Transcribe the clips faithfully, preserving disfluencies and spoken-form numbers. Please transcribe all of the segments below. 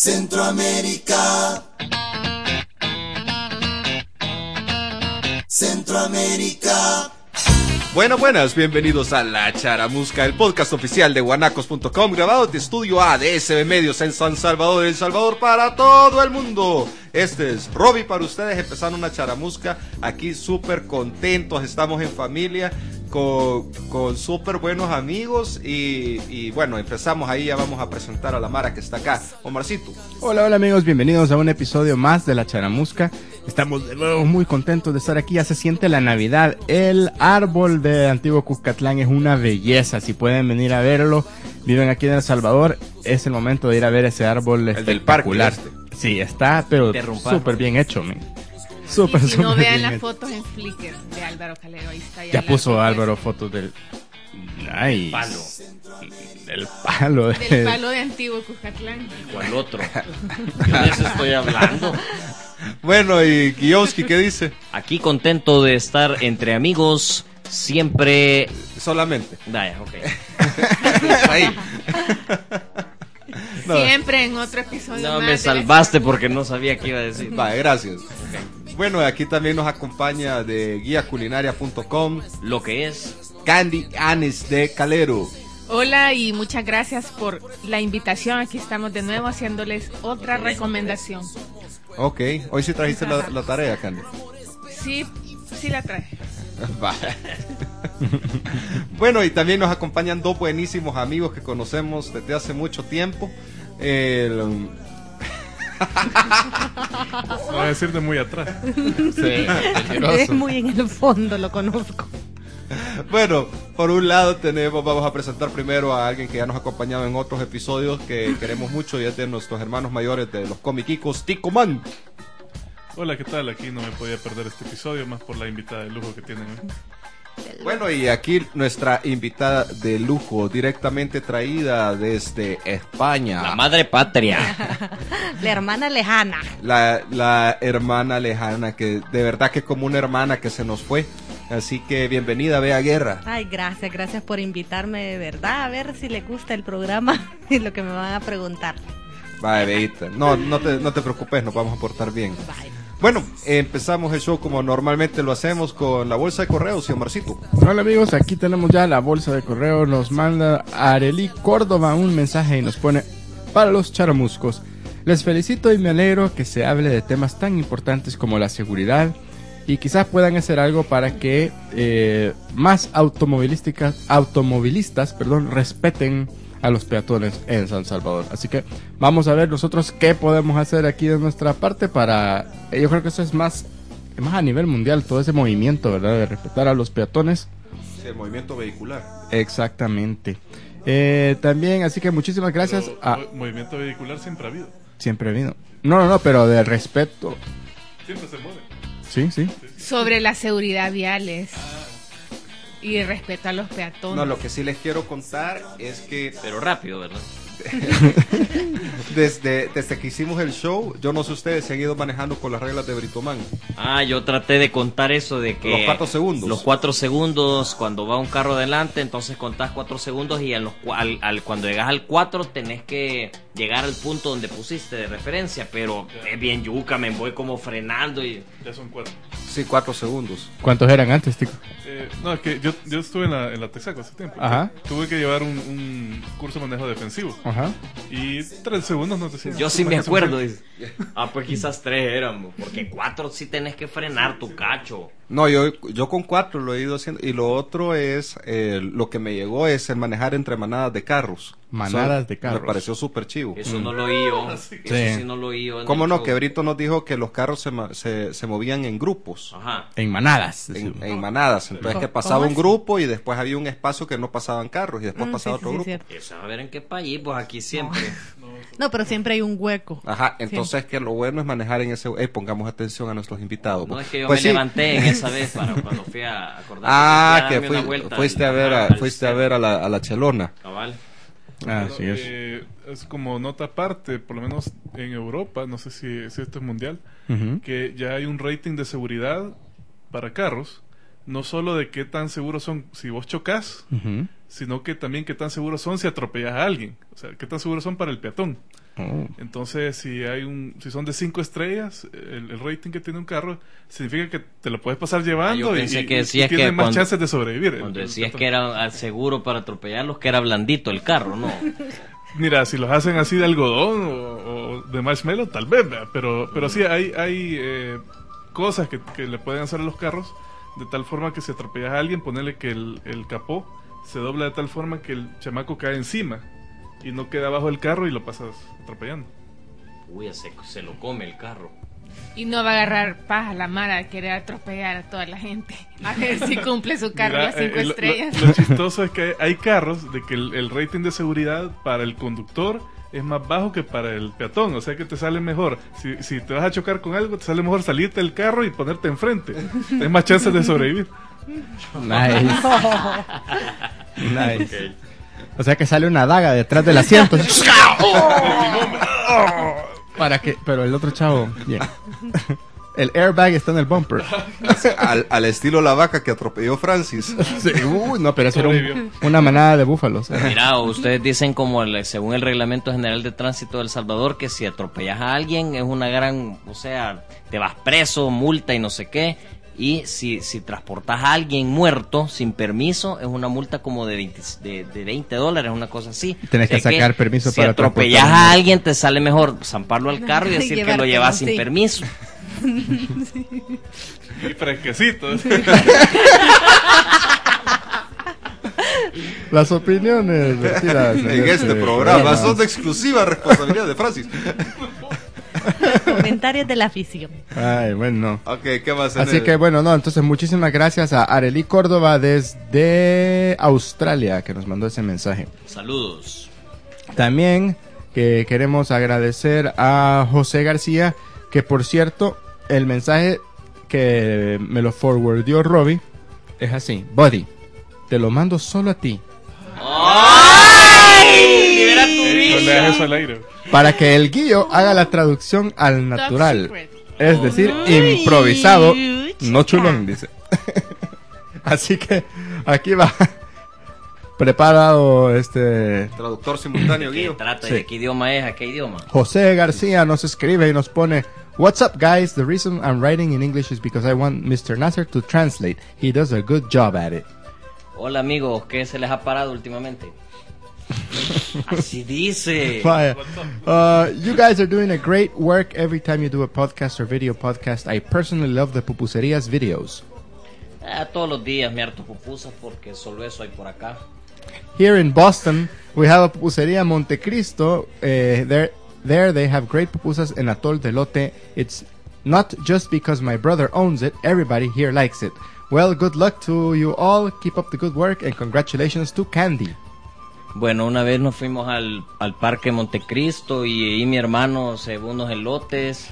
Centroamérica. Centroamérica. Buenas, buenas, bienvenidos a La Charamusca, el podcast oficial de guanacos punto com, grabado de estudio A de S B Medios en San Salvador, El Salvador, para todo el mundo. Este es Robbie para ustedes, empezando una charamusca, aquí súper contentos, estamos en familia, con, con súper buenos amigos y, y bueno, empezamos ahí, ya vamos a presentar a la Mara que está acá. Omarcito. Hola, hola amigos, bienvenidos a un episodio más de La Charamusca. Estamos de nuevo muy contentos de estar aquí, ya se siente la Navidad. El árbol de Antiguo Cuscatlán es una belleza, si pueden venir a verlo, viven aquí en El Salvador, es el momento de ir a ver ese árbol el espectacular. Del parque este. Sí, está, pero súper bien hecho, man. Súper, y si no, vean las hecho. fotos en Flickr de Álvaro Calero, ahí está. Ya, ya puso Álvaro fotos del... Nice. Palo. Del palo. De... Del palo de Antiguo Cuscatlán. ¿Cuál otro? Yo de eso estoy hablando. Bueno, y Guiowski, ¿qué dice? Aquí contento de estar entre amigos, siempre... Solamente. Vaya, ok. Ahí. No. Siempre en otro episodio. No, más me salvaste porque no sabía qué iba a decir. Vale, gracias. Okay. Bueno, aquí también nos acompaña de guía culinaria punto com, lo que es Candy Anis de Calero. Hola y muchas gracias por la invitación. Aquí estamos de nuevo haciéndoles otra recomendación. Ok, hoy sí trajiste la, la tarea, Candy. Sí, sí la traje. Vale. Bueno, y también nos acompañan dos buenísimos amigos que conocemos desde hace mucho tiempo. El... Va a decir de muy atrás. Sí, es muy en el fondo, lo conozco. Bueno, por un lado tenemos, vamos a presentar primero a alguien que ya nos ha acompañado en otros episodios que queremos mucho y es de nuestros hermanos mayores de los Comiquicos, Tico Man. Hola, ¿qué tal? Aquí no me podía perder este episodio, más por la invitada de lujo que tienen hoy. Bueno, y aquí nuestra invitada de lujo, directamente traída desde España. la madre patria. La hermana lejana. La, la hermana lejana, que de verdad que es como una hermana que se nos fue. Así que bienvenida, Bea Guerra. Ay, gracias, gracias por invitarme de verdad. A ver si le gusta el programa y lo que me van a preguntar. Vale, Beita. No, no te, no te preocupes, nos vamos a portar bien. Bye. Bueno, empezamos el show como normalmente lo hacemos con la bolsa de correos y Omarcito. Hola amigos, aquí tenemos ya la bolsa de correo. Nos manda Arely Córdoba un mensaje y nos pone: para los charamuscos, les felicito y me alegro que se hable de temas tan importantes como la seguridad y quizás puedan hacer algo para que eh, más automovilísticas, automovilistas perdón, respeten a los peatones en San Salvador. Así que vamos a ver nosotros qué podemos hacer aquí de nuestra parte para... Eh, yo creo que eso es más, más a nivel mundial, todo ese movimiento, ¿verdad? De respetar a los peatones. Sí, el movimiento vehicular. Exactamente. Eh, también, así que muchísimas gracias. Pero, a... mo- movimiento vehicular siempre ha habido. Siempre ha habido. No, no, no, pero de respeto. Siempre se mueve. Sí, sí. Sobre la seguridad viales y respeto a los peatones. No, lo que sí les quiero contar es que Pero rápido, ¿verdad? desde, desde que hicimos el show, yo no sé ustedes si han ido manejando con las reglas de Britomán. Ah, yo traté de contar eso de que... Los cuatro segundos. Los cuatro segundos, cuando va un carro adelante, entonces contás cuatro segundos y en los, cua- al, al, cuando llegas al cuatro tenés que llegar al punto donde pusiste de referencia, pero es bien yuca, me voy como frenando y... Ya son cuatro. Sí, cuatro segundos. ¿Cuántos eran antes, Tico? Eh, no, es que yo, yo estuve en la, en la Texaco hace tiempo. Ajá. Tuve que llevar un, un curso de manejo defensivo. Ajá. Y tres segundos no te decían. Yo sí me ¿Cómo es que se acuerdo. mueve? dice. Ah, pues quizás tres éramos. Porque cuatro sí tenés que frenar tu cacho. No, yo, yo con cuatro lo he ido haciendo. Y lo otro es, eh, lo que me llegó es el manejar entre manadas de carros. Manadas Eso de carros. Me pareció súper chivo. Eso no lo oí yo. Eso Sí. sí no lo oí yo. en ¿Cómo el no? show. Que Brito nos dijo que los carros se, ma- se, se movían en grupos. Ajá. En manadas. En, en manadas. Entonces ¿Cómo- que pasaba cómo un así? grupo y después había un espacio que no pasaban carros y después Mm, pasaba sí, otro sí, sí, grupo. cierto. Eso a ver en qué país, pues aquí siempre. No, pero siempre hay un hueco. Ajá, entonces que lo bueno es manejar en ese... Eh, pongamos atención a nuestros invitados. No es que yo Pues me sí. levanté en esa vez para cuando fui a acordar. Ah, que fui, fui- una vuelta fuiste al- a ver a, ajá, al fuiste a centro. ver a la, a la Chelona. Cabal. Ah, Pero, sí es. eh, es como nota aparte, por lo menos en Europa, no sé si, si esto es mundial, Ujú. que ya hay un rating de seguridad para carros no solo de qué tan seguros son si vos chocas, Ujú. sino que también qué tan seguros son si atropellas a alguien. O sea, qué tan seguros son para el peatón. Oh. Entonces, si hay un, si son de cinco estrellas, el, el rating que tiene un carro significa que te lo puedes pasar llevando Ah, yo y, pensé y- que y decías tiene que más cuando- chances de sobrevivir. Cuando el- el decías peatón. que era ah, seguro para atropellarlos, que era blandito el carro, ¿no? Mira, si los hacen así de algodón o, o de marshmallow, tal vez, ¿verdad? pero pero sí hay hay eh, cosas que, que le pueden hacer a los carros de tal forma que si atropellas a alguien, ponerle que el, el capó se dobla de tal forma que el chamaco cae encima y no queda abajo del carro y lo pasas atropellando. Uy, se, se lo come el carro. Y no va a agarrar paja la mara de querer atropellar a toda la gente. A ver si cumple su carro Mira, las cinco eh, lo- estrellas. Lo, lo chistoso es que hay, hay carros de que el, el rating de seguridad para el conductor es más bajo que para el peatón, o sea que te sale mejor. Si, si te vas a chocar con algo, te sale mejor salirte del carro y ponerte enfrente. Tienes más chances de sobrevivir. Nice. Nice. O sea que sale una daga detrás del asiento. Para que, pero el otro chavo, bien. El airbag está en el bumper. Al, al estilo la vaca que atropelló Francis. Sí, uy, no, pero eso era un- Sobrevivió. una manada de búfalos. Mira, ustedes dicen como el- según el Reglamento General de Tránsito de El Salvador que si atropellas a alguien es una gran, o sea, te vas preso, multa y no sé qué. Y si, si transportas a alguien muerto sin permiso es una multa como de veinte, de, de veinte dólares, una cosa así. Tenés que O sea sacar permiso si para atropellas transportar a un a muerto. alguien te sale mejor zamparlo al carro y decir que lo Llevártelo, llevas sin sí. permiso. Y fresquecito. Las opiniones vertidas En este programa son de exclusiva responsabilidad de Francis. Comentarios de la afición. Ay, bueno. Ok, ¿qué más? en Así el- que bueno, no, entonces muchísimas gracias a Arely Córdoba desde Australia que nos mandó ese mensaje. Saludos. También que queremos agradecer a José García, que por cierto, el mensaje que me lo forwardió Robbie es así: Buddy, te lo mando solo a ti, ¡Ay! Libera tu No le visa. hagas eso al aire. para que el Guillo haga la traducción al natural. secret. Es decir, Uy, improvisado, no chica. chulón, dice. Así que aquí va preparado este Traductor simultáneo, ¿Qué Guillo. trata? Sí. ¿De qué idioma es? ¿A qué idioma? José García nos escribe y nos pone: What's up, guys? The reason I'm writing in English is because I want mister Nasser to translate. He does a good job at it. Hola amigos, ¿qué se les ha parado últimamente? Así dice. Vaya. Uh, you guys are doing a great work every time you do a podcast or video podcast. I personally love the Pupuserias videos. Ah, todos los días me harto pupusas porque solo eso hay por acá. Here in Boston, we have a pupuseria Montecristo. Uh, there, there they have great pupusas en Atol de Lote. It's not just because my brother owns it. Everybody here likes it. Well, good luck to you all. Keep up the good work and congratulations to Candy. Bueno, una vez nos fuimos al, al parque Montecristo y ahí mi hermano se llevó unos elotes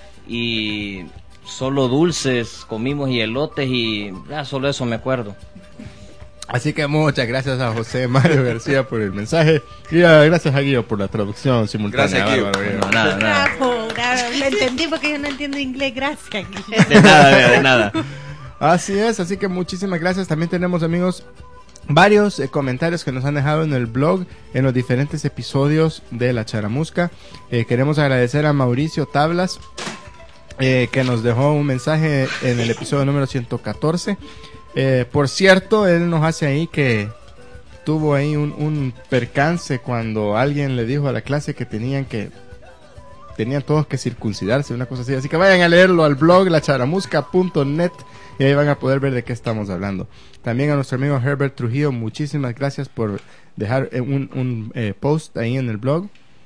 y solo dulces comimos y elotes y ah, solo eso me acuerdo. Así que muchas gracias a José Mario García por el mensaje y uh, gracias a Guillo por la traducción simultánea. Gracias, Guillo. Bárbaro, Guillo. No, nada, nada. Bravo, bravo. Lo entendí porque yo no entiendo inglés. Gracias. De nada, de, de nada. Así es, así que muchísimas gracias. También tenemos, amigos, varios eh, comentarios que nos han dejado en el blog en los diferentes episodios de La Charamusca. Eh, queremos agradecer a Mauricio Tablas, eh, que nos dejó un mensaje en el episodio número ciento catorce. Eh, por cierto, él nos hace ahí que tuvo ahí un, un percance cuando alguien le dijo a la clase que tenían que tenían todos que circuncidarse, una cosa así. Así que vayan a leerlo al blog la charamusca punto net y ahí van a poder ver de qué estamos hablando. También a nuestro amigo Herbert Trujillo, muchísimas gracias por dejar eh, un, un eh, post ahí en el blog.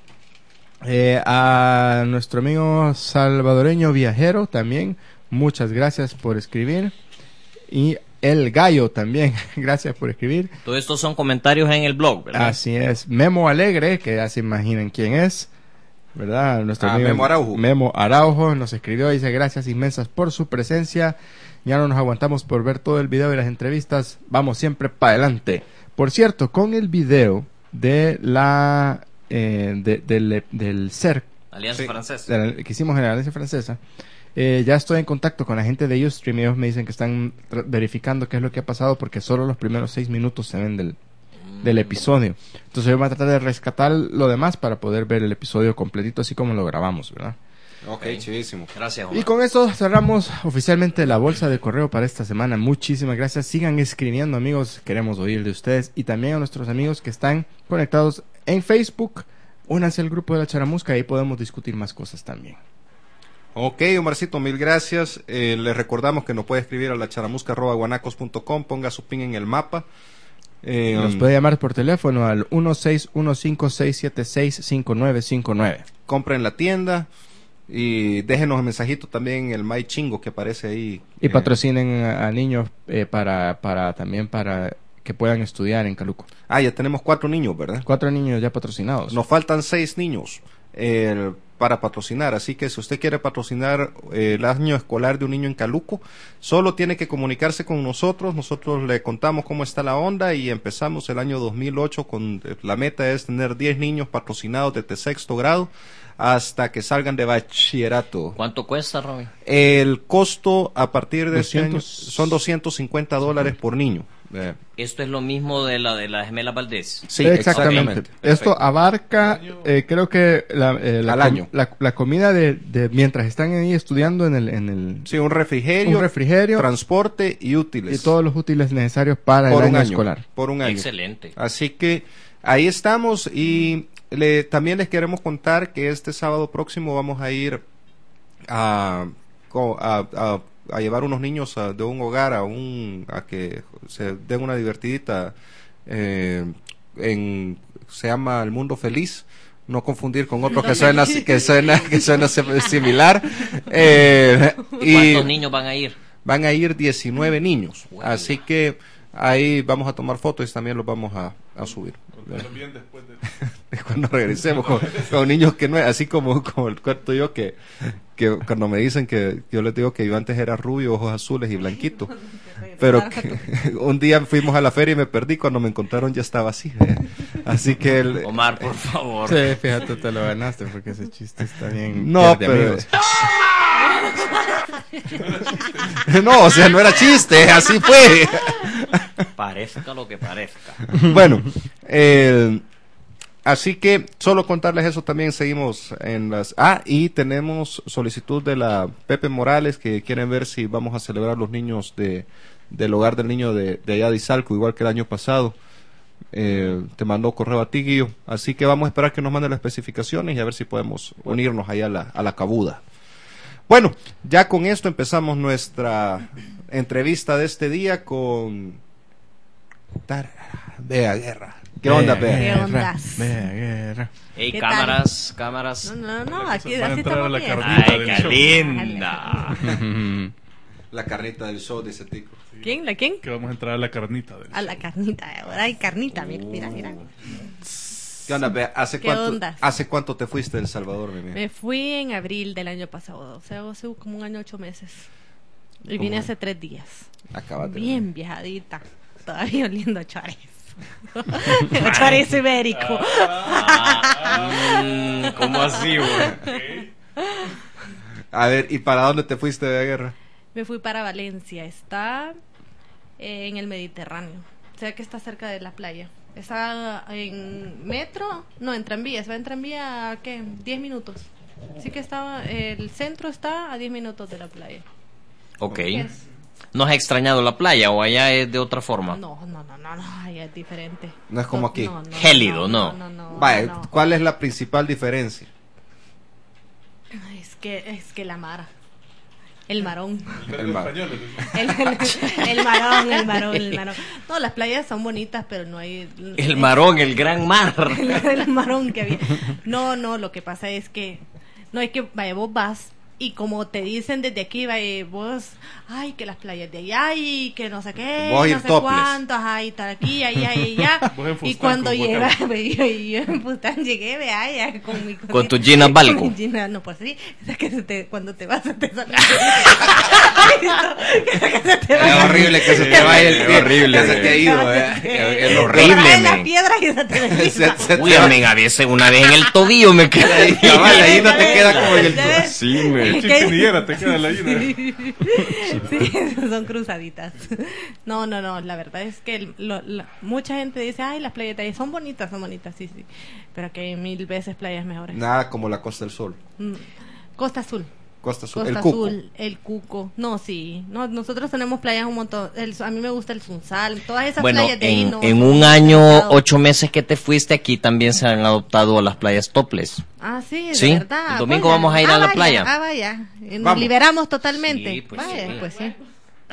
Eh, a nuestro amigo salvadoreño viajero también, muchas gracias por escribir. Y el gallo también, gracias por escribir. Todo esto son comentarios en el blog, ¿verdad? Así es. Memo Alegre, que ya se imaginan quién es, ¿verdad? Nuestro Ah, amigo Memo Araujo. Memo Araujo nos escribió y dice: gracias inmensas por su presencia. Ya no nos aguantamos por ver todo el video y las entrevistas. Vamos siempre para adelante. Por cierto, con el video de la eh, de- del, del C E R, Alianza Sí. Francesa. de la- que hicimos en la Alianza Francesa, Eh, ya estoy en contacto con la gente de Ustream y ellos me dicen que están verificando qué es lo que ha pasado porque solo los primeros seis minutos se ven del, del episodio. Entonces yo voy a tratar de rescatar lo demás para poder ver el episodio completito así como lo grabamos, ¿verdad? Ok, okay. Chivísimo. Gracias, Omar. Y con eso cerramos oficialmente la bolsa de correo para esta semana. Muchísimas gracias. Sigan escribiendo, amigos. Queremos oír de ustedes. Y también a nuestros amigos que están conectados en Facebook. Únanse al grupo de la Charamusca y ahí podemos discutir más cosas también. Ok, Omarcito, mil gracias. Eh, les recordamos que nos puede escribir a la charamusca arroba guanacos punto com. Ponga su pin en el mapa. Eh, Nos puede llamar por teléfono al uno seis uno cinco seis siete seis cinco nueve cinco nueve. Compra en la tienda. Y déjenos un mensajito también en el My Chingo que aparece ahí. Y eh, patrocinen a, a niños eh, para, para también para que puedan estudiar en Caluco. Ah, ya tenemos cuatro niños, ¿verdad? Cuatro niños ya patrocinados. Nos faltan seis niños eh, para patrocinar. Así que si usted quiere patrocinar eh, el año escolar de un niño en Caluco, solo tiene que comunicarse con nosotros. Nosotros le contamos cómo está la onda y empezamos el año dos mil ocho con la meta es tener diez niños patrocinados desde sexto grado hasta que salgan de bachillerato. ¿Cuánto cuesta, Robin? El costo a partir de este año doscientos son doscientos cincuenta dólares por niño. Eh, Esto es lo mismo de la de la Gemela Valdés. sí, exactamente. exactamente. Esto Perfecto. abarca, eh, creo que la, eh, la, Al com- año. la, la comida de, de mientras están ahí estudiando en el, en el Sí, un refrigerio, un refrigerio transporte y útiles. y todos los útiles necesarios para por el un año, año escolar. Por un año. Excelente. Así que ahí estamos y le, también les queremos contar que este sábado próximo vamos a ir a, co- a, a, a llevar unos niños a- de un hogar a un a que se den una divertidita eh, en se llama El Mundo Feliz, no confundir con otro que suena que suena que suena similar. Eh, y ¿Cuántos niños van a ir? van a ir diecinueve niños, Bueno. así que ahí vamos a tomar fotos y también los vamos a, a subir. También después de... Cuando regresemos con, con niños que no es así como, como el cuento yo que, que cuando me dicen que yo les digo que yo antes era rubio, ojos azules y blanquito, pero que un día fuimos a la feria y me perdí, cuando me encontraron ya estaba así, ¿eh? Así que el, Omar, por favor. Sí, fíjate, te lo ganaste porque ese chiste está bien. no, de pero amigos. no, o sea, no era chiste, así fue. Parezca lo que parezca. Bueno, eh, así que solo contarles eso. También seguimos en las... Ah, y tenemos solicitud de la Pepe Morales que quieren ver si vamos a celebrar los niños de del hogar del niño de, de allá de Izalco, igual que el año pasado. Eh, te mandó correo a ti, Guillo. Así que vamos a esperar que nos manden las especificaciones y a ver si podemos unirnos allá a la, a la cabuda. Bueno, ya con esto empezamos nuestra entrevista de este día con Tar- Bea Guerra. ¿Qué onda, Bea? ¿Qué ondas? Bea Guerra. Ey, ¿Qué cámaras, cámaras. No, no, no, aquí Van a así entrar a estamos la bien. carnita Ay, del qué show. linda. La carnita del show, dice Tico. ¿Quién? ¿La quién? Que vamos a entrar a la carnita del A la carnita, ahora hay carnita, mira, mira, mira. ¿Qué onda, Bea? ¿Hace ¿Qué cuánto, ondas? ¿Hace cuánto te fuiste de El Salvador, mi amiga? Me fui en abril del año pasado, o sea, hace como un año, ocho meses. Y ¿Cómo vine es? hace tres días. Acabas de... Bien viejadita, todavía oliendo a chores. A chores ibérico. Mm, ¿Cómo así, güey? A ver, ¿y para dónde te fuiste, Bea Guerra? Me fui para Valencia, está eh, en el Mediterráneo, o sea que está cerca de la playa. Está en metro, no, en tranvía, se va en tranvía a ¿qué? diez minutos. Así que estaba, el centro está a diez minutos de la playa. Ok. Es- ¿No has extrañado la playa o allá es de otra forma? No, no, no, no, no, ahí es diferente. No es como aquí. Gélido, no. No, no, no, Vaya, no. ¿cuál es la principal diferencia? Ay, Es que, es que la mara. El marón. El mar. El, el- el marón, el marón, el marón. No, las playas son bonitas, pero no hay... El marón, el gran mar. el, el marón que había. No, no, lo que pasa es que no es que vaya, vos vas y como te dicen desde aquí, vaya, vos, ay, que las playas de allá y que no sé qué, Vos ir no sé topless. cuántos, ay, estar aquí, allá y allá. Vos en Y Fustán cuando con llega, Guacamole. ve, yo, yo en Fustán llegué, vea, ya con mi Con tu Gina Balco. Con mi Gina, no, pues sí, es que se te, cuando te vas se te sale. Es horrible que se te vaya el pie. horrible, Que se te ha ido, eh. Es Es horrible. horrible, la men. piedra y se te ve. Se- se te Uy, va- amiga, a veces una vez en el tobillo me quedé. Cabal, ahí no te queda como en el... ¿Ves? Sí, men. Eh, Chipinillera te queda la ina. Sí, sí, son cruzaditas. No, no, no, la verdad es que lo, la, mucha gente dice, ay, las playas de ahí son bonitas, son bonitas, sí, sí. Pero que hay mil veces playas mejores. Nada como la Costa del Sol. Mm. Costa Azul. Costa Azul. Costa el Cuco. Azul, el Cuco. No, sí. No, nosotros tenemos playas un montón. El, a mí me gusta el Sunsal. Todas esas Bueno, playas de ahí en, no. en un año, ocho meses que te fuiste, aquí también se han adoptado las playas topless. Ah, sí, de Sí, verdad. el domingo Vaya. vamos a ir Ah, a la vaya, playa. Ah, vaya. Y Nos Vamos. liberamos totalmente. Sí, pues vaya, sí. pues sí.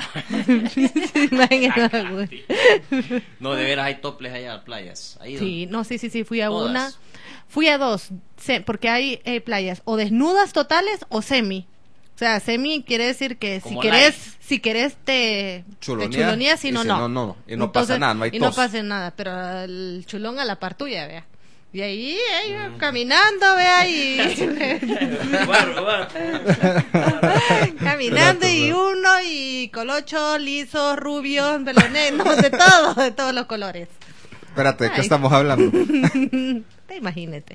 Imagínate. No, de veras hay topless allá en las playas. Ahí Sí, no, sí, sí, sí, fui a Todas. una. Fui a dos, se- porque hay eh, playas o desnudas totales o semi. O sea, semi quiere decir que si Como querés, light. si querés te Chulonear, te chuloneas, si y no, si no. no, no, no. Y no pasa nada, no hay Y no tos. pasa nada, pero el chulón a la par tuya, vea. Y ahí, ahí caminando, vea, y Bueno, bueno. caminando y uno y colocho, liso, rubio, pelo negro, no, de todo, de todos los colores. Espérate, ¿de qué Ay. estamos hablando? Te imagínate.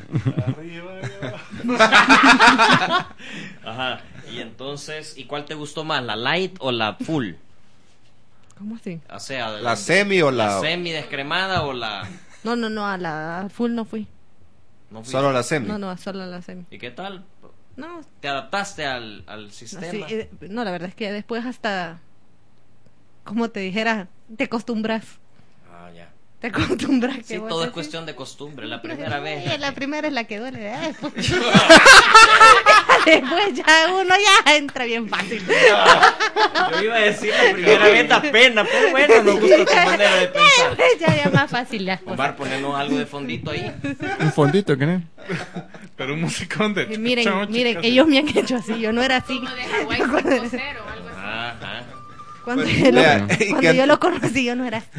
Ajá. Y entonces, ¿y cuál te gustó más, la light o la full? ¿Cómo así? O sea, ¿La semi o la...? la semi descremada o la... No, no, no, a la full no fui. No fuiste. Solo la semi. No, no, solo a la semi. ¿Y qué tal? No, ¿Te adaptaste al, al sistema? sí, eh, no, la verdad es que después hasta, como te dijera, te acostumbras. Ah, ya. Te acostumbras. Sí, que vos todo es decís, cuestión de costumbre. La primera vez. "Eh, la primera es la que duele. eh, Después, después ya uno ya entra bien fácil. Yo iba a decir la primera vez da pena, pero bueno, nos gusta tu manera de pensar. ya, ya más fácil las cosas. Omar, ponernos algo de fondito ahí. Un fondito, ¿qué? Pero un musicón de... Y miren, chao, miren, chicas. ellos me han hecho así, yo no era así. Uno de Hawái cinco cero o algo así. Ajá. Cuando, Pues, yo, lo, vea, y cuando que- yo lo conocí, yo no era así.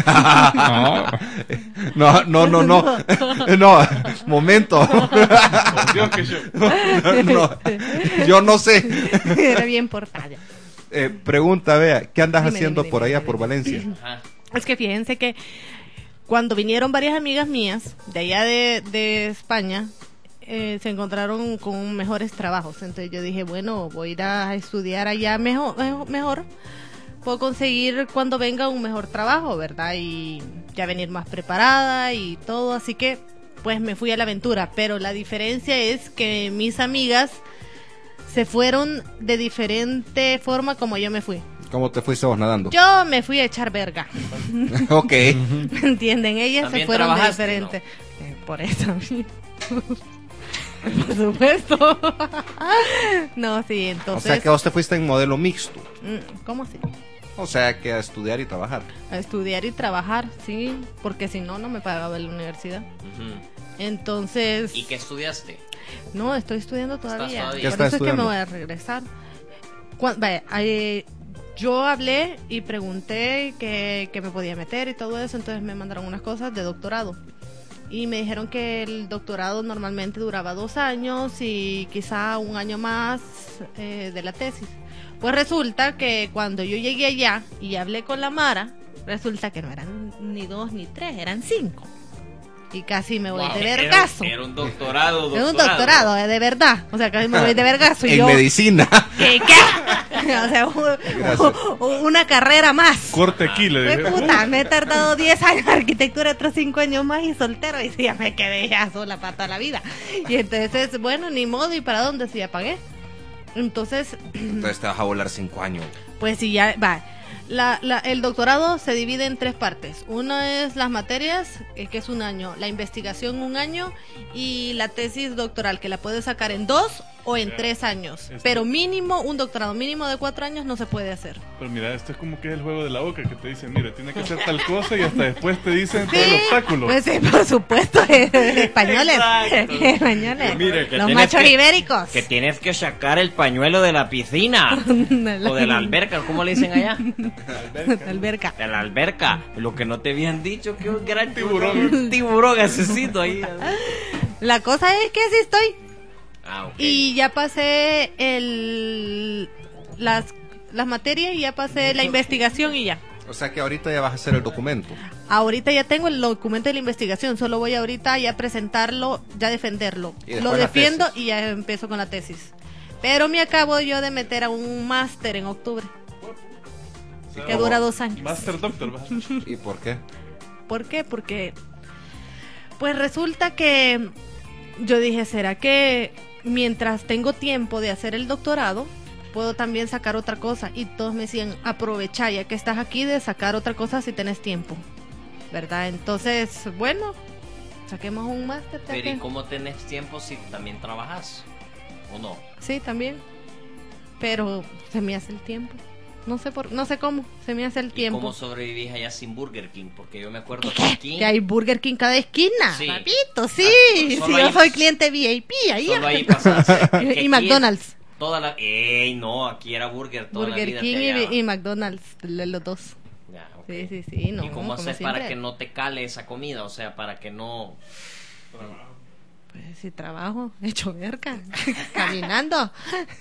No, no, no, no. No, momento. Por Dios que yo... No, no. Yo no sé. Era bien portada. Eh, pregunta, vea, ¿qué andas Dime, haciendo dime, por dime, allá, dime. por Valencia? Ajá. Es que fíjense que cuando vinieron varias amigas mías de allá de, de España, eh, se encontraron con mejores trabajos. Entonces yo dije, bueno, voy a ir a estudiar allá mejor, mejor, mejor. Puedo conseguir cuando venga un mejor trabajo, ¿verdad? Y ya venir más preparada y todo. Así que, pues me fui a la aventura. Pero la diferencia es que mis amigas se fueron de diferente forma como yo me fui. ¿Cómo te fuiste vos nadando? Yo me fui a echar verga. Ok. ¿Me entienden? Ellas se ¿También fueron de trabajaste, diferente. Eh, por eso. Por supuesto. No, sí, O entonces. sea que vos te fuiste en modelo mixto. Mm, ¿Cómo así? O sea que a estudiar y trabajar. A estudiar y trabajar, sí, porque si no, no me pagaba la universidad. Ujú. Entonces, ¿Y qué estudiaste? no, estoy estudiando todavía. todavía. ¿Qué Por estás eso es que me estudiando? voy a regresar. Cuan- vaya, eh, yo hablé y pregunté que, que me podía meter y todo eso, entonces me mandaron unas cosas de doctorado. Y me dijeron que el doctorado normalmente duraba dos años y quizá un año más eh, de la tesis. Pues resulta que cuando yo llegué allá y hablé con la Mara, resulta que no eran ni dos ni tres, eran cinco. Y casi me voy Wow, de era- vergazo. Era un doctorado, Es doctorado. un doctorado, eh, de verdad. O sea, casi me voy de vergazo. Y En yo, medicina. ¿qué? ¿Qué? O sea, u- Gracias. u- una carrera más. Corte aquí, le Fue dije. puta, me he tardado diez años en arquitectura, otros cinco años más y soltero. Y sí, ya me quedé ya sola para toda la vida. Y entonces, bueno, ni modo, ¿y para dónde? Si ya pagué. Entonces, Entonces te vas a volar cinco años. pues sí, ya va. La, la- el doctorado se divide en tres partes. Una es las materias, eh, que es un año, la investigación un año y la tesis doctoral, que la puedes sacar en dos o en Ya. tres años. Este- Pero mínimo, un doctorado mínimo de cuatro años no se puede hacer. Pero mira, esto es como que es el juego de la boca, que te dicen, mira, tiene que hacer tal cosa y hasta después te dicen todo el obstáculo. Pues sí, por supuesto, eh, españoles. Exacto. Españoles. Mire, que Los tienes machos que- ibéricos. Que tienes que sacar el pañuelo de la piscina. O de la alberca, ¿cómo le dicen allá? Alberca. De la alberca. Lo que no te habían dicho, que un gran Tiburón. Un tiburón asesino ahí. La cosa es que sí estoy. Ah, ok. Y ya pasé el las las materias y ya pasé la investigación y ya. O sea que ahorita ya vas a hacer el documento. Ahorita ya tengo el documento de la investigación, solo voy ahorita ya presentarlo, ya defenderlo. Y después Lo la defiendo tesis. y ya empiezo con la tesis. Pero me acabo yo de meter a un máster en octubre, que dura dos años. Master Doctor, ¿va? ¿Y por qué? ¿Por qué? Porque pues resulta que yo dije, ¿será que mientras tengo tiempo de hacer el doctorado, puedo también sacar otra cosa? Y todos me decían, aprovecha ya que estás aquí de sacar otra cosa si tenés tiempo, ¿verdad? Entonces, bueno, saquemos un máster. Pero ¿y cómo tenés tiempo si también trabajas? ¿O no? Sí, también. Pero se me hace el tiempo. No sé por, no sé cómo, se me hace el ¿Y tiempo. cómo sobrevivís allá sin Burger King? Porque yo me acuerdo que ¿Qué? aquí... Que hay Burger King cada esquina, Sí. papito, sí. Ah, solo Sí, ahí- yo soy cliente V I P ahí. Solo ahí pasás. Y, Que y aquí McDonald's. Toda la... ¡Ey, no! Aquí era Burger toda la Burger vida. King te y, hallaba. y McDonald's, le- los dos. Ya, ok. Sí, sí, sí. No, ¿Y cómo como haces siempre. para que no te cale esa comida? O sea, para que no... Pues si trabajo, hecho verga, caminando.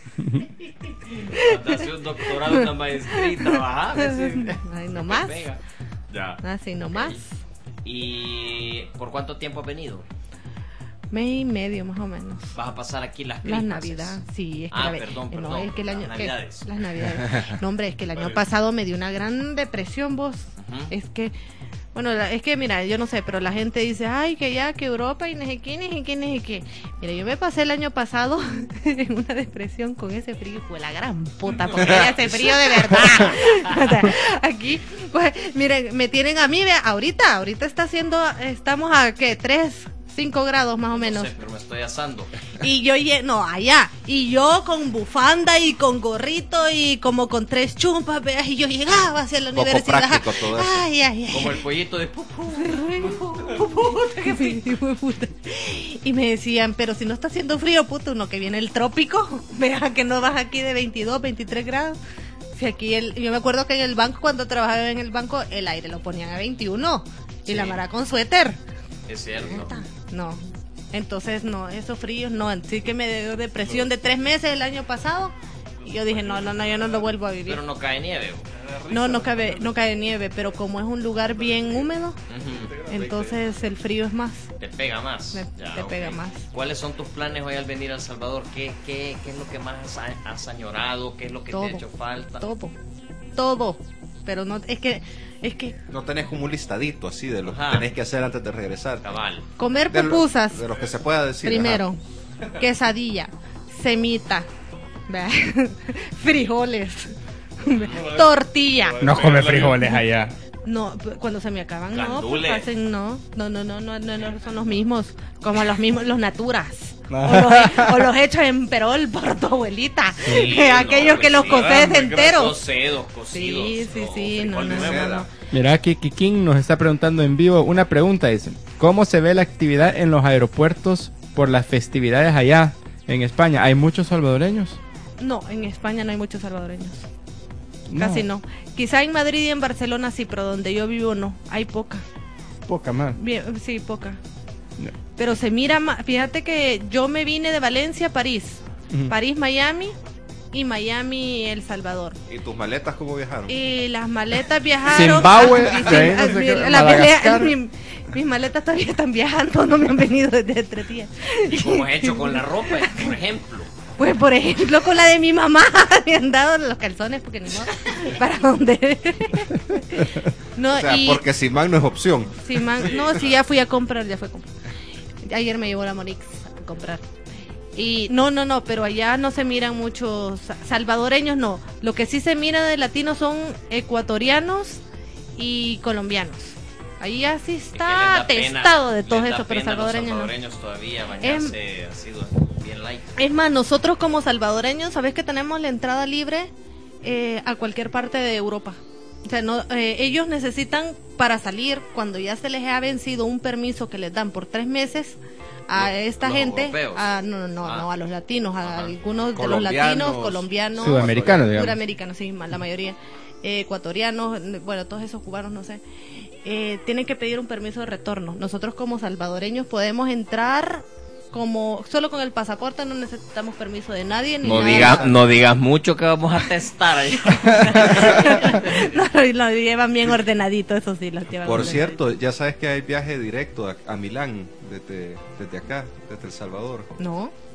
Hacer un doctorado, una maestría y trabajar. Ay, no más. Ya. Así nomás. ¿Y por cuánto tiempo has venido? Mes y medio más o menos. ¿Vas a pasar aquí las Las Christmases? Navidades, sí, es que Ah, la ve- perdón, eh, no, perdón. es que el año Las que- Navidades. las Navidades. No, hombre, es que el año pasado me dio una gran depresión, vos. Ujú. Es que bueno, la- es que mira, yo no sé, pero la gente dice, "Ay, que ya que Europa y no sé qué, no sé qué, no sé qué". Mira, yo me pasé el año pasado en una depresión con ese frío, fue la gran puta, porque era ese frío de verdad. O sea, aquí pues miren, me tienen a mí, vea, ahorita, ahorita está haciendo, estamos a qué, tres cinco grados más o menos. No sé, pero me estoy asando. Y yo, lle- no, allá. Y yo con bufanda y con gorrito y como con tres chumpas, veas, y yo llegaba hacia la Poco universidad. práctico todo eso. Ay, ay, ay. Como el pollito de pupú. Sí, hijo de puta. Y me decían, pero si no está haciendo frío, puto, uno que viene el trópico, vea que no vas aquí de veintidós, veintitrés grados. Si aquí el, yo me acuerdo que en el banco, cuando trabajaba en el banco, el aire lo ponían a veintiuno y Sí. la mara con suéter. Es cierto. No, entonces no, esos fríos no, sí que me dio depresión de tres meses el año pasado y yo dije, no, no, no, yo no lo vuelvo a vivir. Pero no cae nieve. No, no cabe, no cae nieve, pero como es un lugar bien húmedo, Ujú. entonces el frío es más. Te pega más. Me- Ya, te ok. pega más. ¿Cuáles son tus planes hoy al venir a El Salvador? ¿Qué, qué, qué es lo que más has, has añorado? ¿Qué es lo que Todo, te ha hecho falta? todo, todo, pero no, es que, es que No tenés como un listadito así de lo que Ajá. tenés que hacer antes de regresar. Cabal. comer De lo- pupusas, De los que se pueda decir. primero, quesadilla, semita, vea, frijoles, tortilla. No come frijoles allá. No, p- cuando se me acaban, no, Gandules. pues hacen, no, no, no, no, no, no, no, son los mismos, como los mismos, los naturas. Ah. O los, he- o los hechos en perol por tu abuelita. Sí, Aquellos no, que los sí. coces Ah, enteros. Cocedos, cocidos. Sí, sí, o sí, no, frijoles no, de no, seda. no. Mira, aquí Kikín nos está preguntando en vivo una pregunta, dice, ¿cómo se ve la actividad en los aeropuertos por las festividades allá en España? ¿Hay muchos salvadoreños? No, en España no hay muchos salvadoreños. No, Casi no. Quizá en Madrid y en Barcelona sí, pero donde yo vivo no. Hay poca. Poca más. Bien, sí, poca. No. Pero se mira más. Fíjate que yo me vine de Valencia a París. Ujú. París, Miami y Miami, El Salvador. ¿Y tus maletas cómo viajaron? Y las maletas viajaron. Zimbabue, Ah, de ahí no ah, sé mi- qué, la- Madagascar. mi- mis maletas todavía están viajando, no me han venido desde tres días. ¿Y cómo has hecho con la ropa, por ejemplo? Pues por ejemplo con la de mi mamá me han dado los calzones porque ni modo. ¿Para dónde? No, O sea, y porque si man no es opción. si man- no, si ya fui a comprar, ya fue a comprar. Ayer me llevó la Monix a comprar. Y no, no, no, pero allá no se miran muchos sa- salvadoreños, no. Lo que sí se mira de latinos son ecuatorianos y colombianos. Ahí ya sí Es que está les da pena- atestado de todo les da eso, pero pena a los salvadoreños no. salvadoreños todavía bañarse ha sido bien light. Es más, nosotros como salvadoreños, ¿sabes que tenemos la entrada libre eh, a cualquier parte de Europa? O sea, no, eh, ellos necesitan para salir, cuando ya se les ha vencido un permiso que les dan por tres meses a Los- esta los gente, europeos. a, no, no, no, Ah. no, a los latinos, a Ajá. algunos de los Colombianos, latinos, colombianos, Sudamericanos, digamos. suramericanos, sí, la mayoría, eh, ecuatorianos, bueno, todos esos cubanos, no sé, eh, tienen que pedir un permiso de retorno. Nosotros como salvadoreños podemos entrar como solo con el pasaporte, no necesitamos permiso de nadie ni No, nada. diga, no digas mucho que vamos a testar ahí. No, lo llevan bien ordenadito, eso sí, los llevan Por ordenadito. cierto, ya sabes que hay viaje directo a, a Milán desde, desde acá, desde El Salvador. No,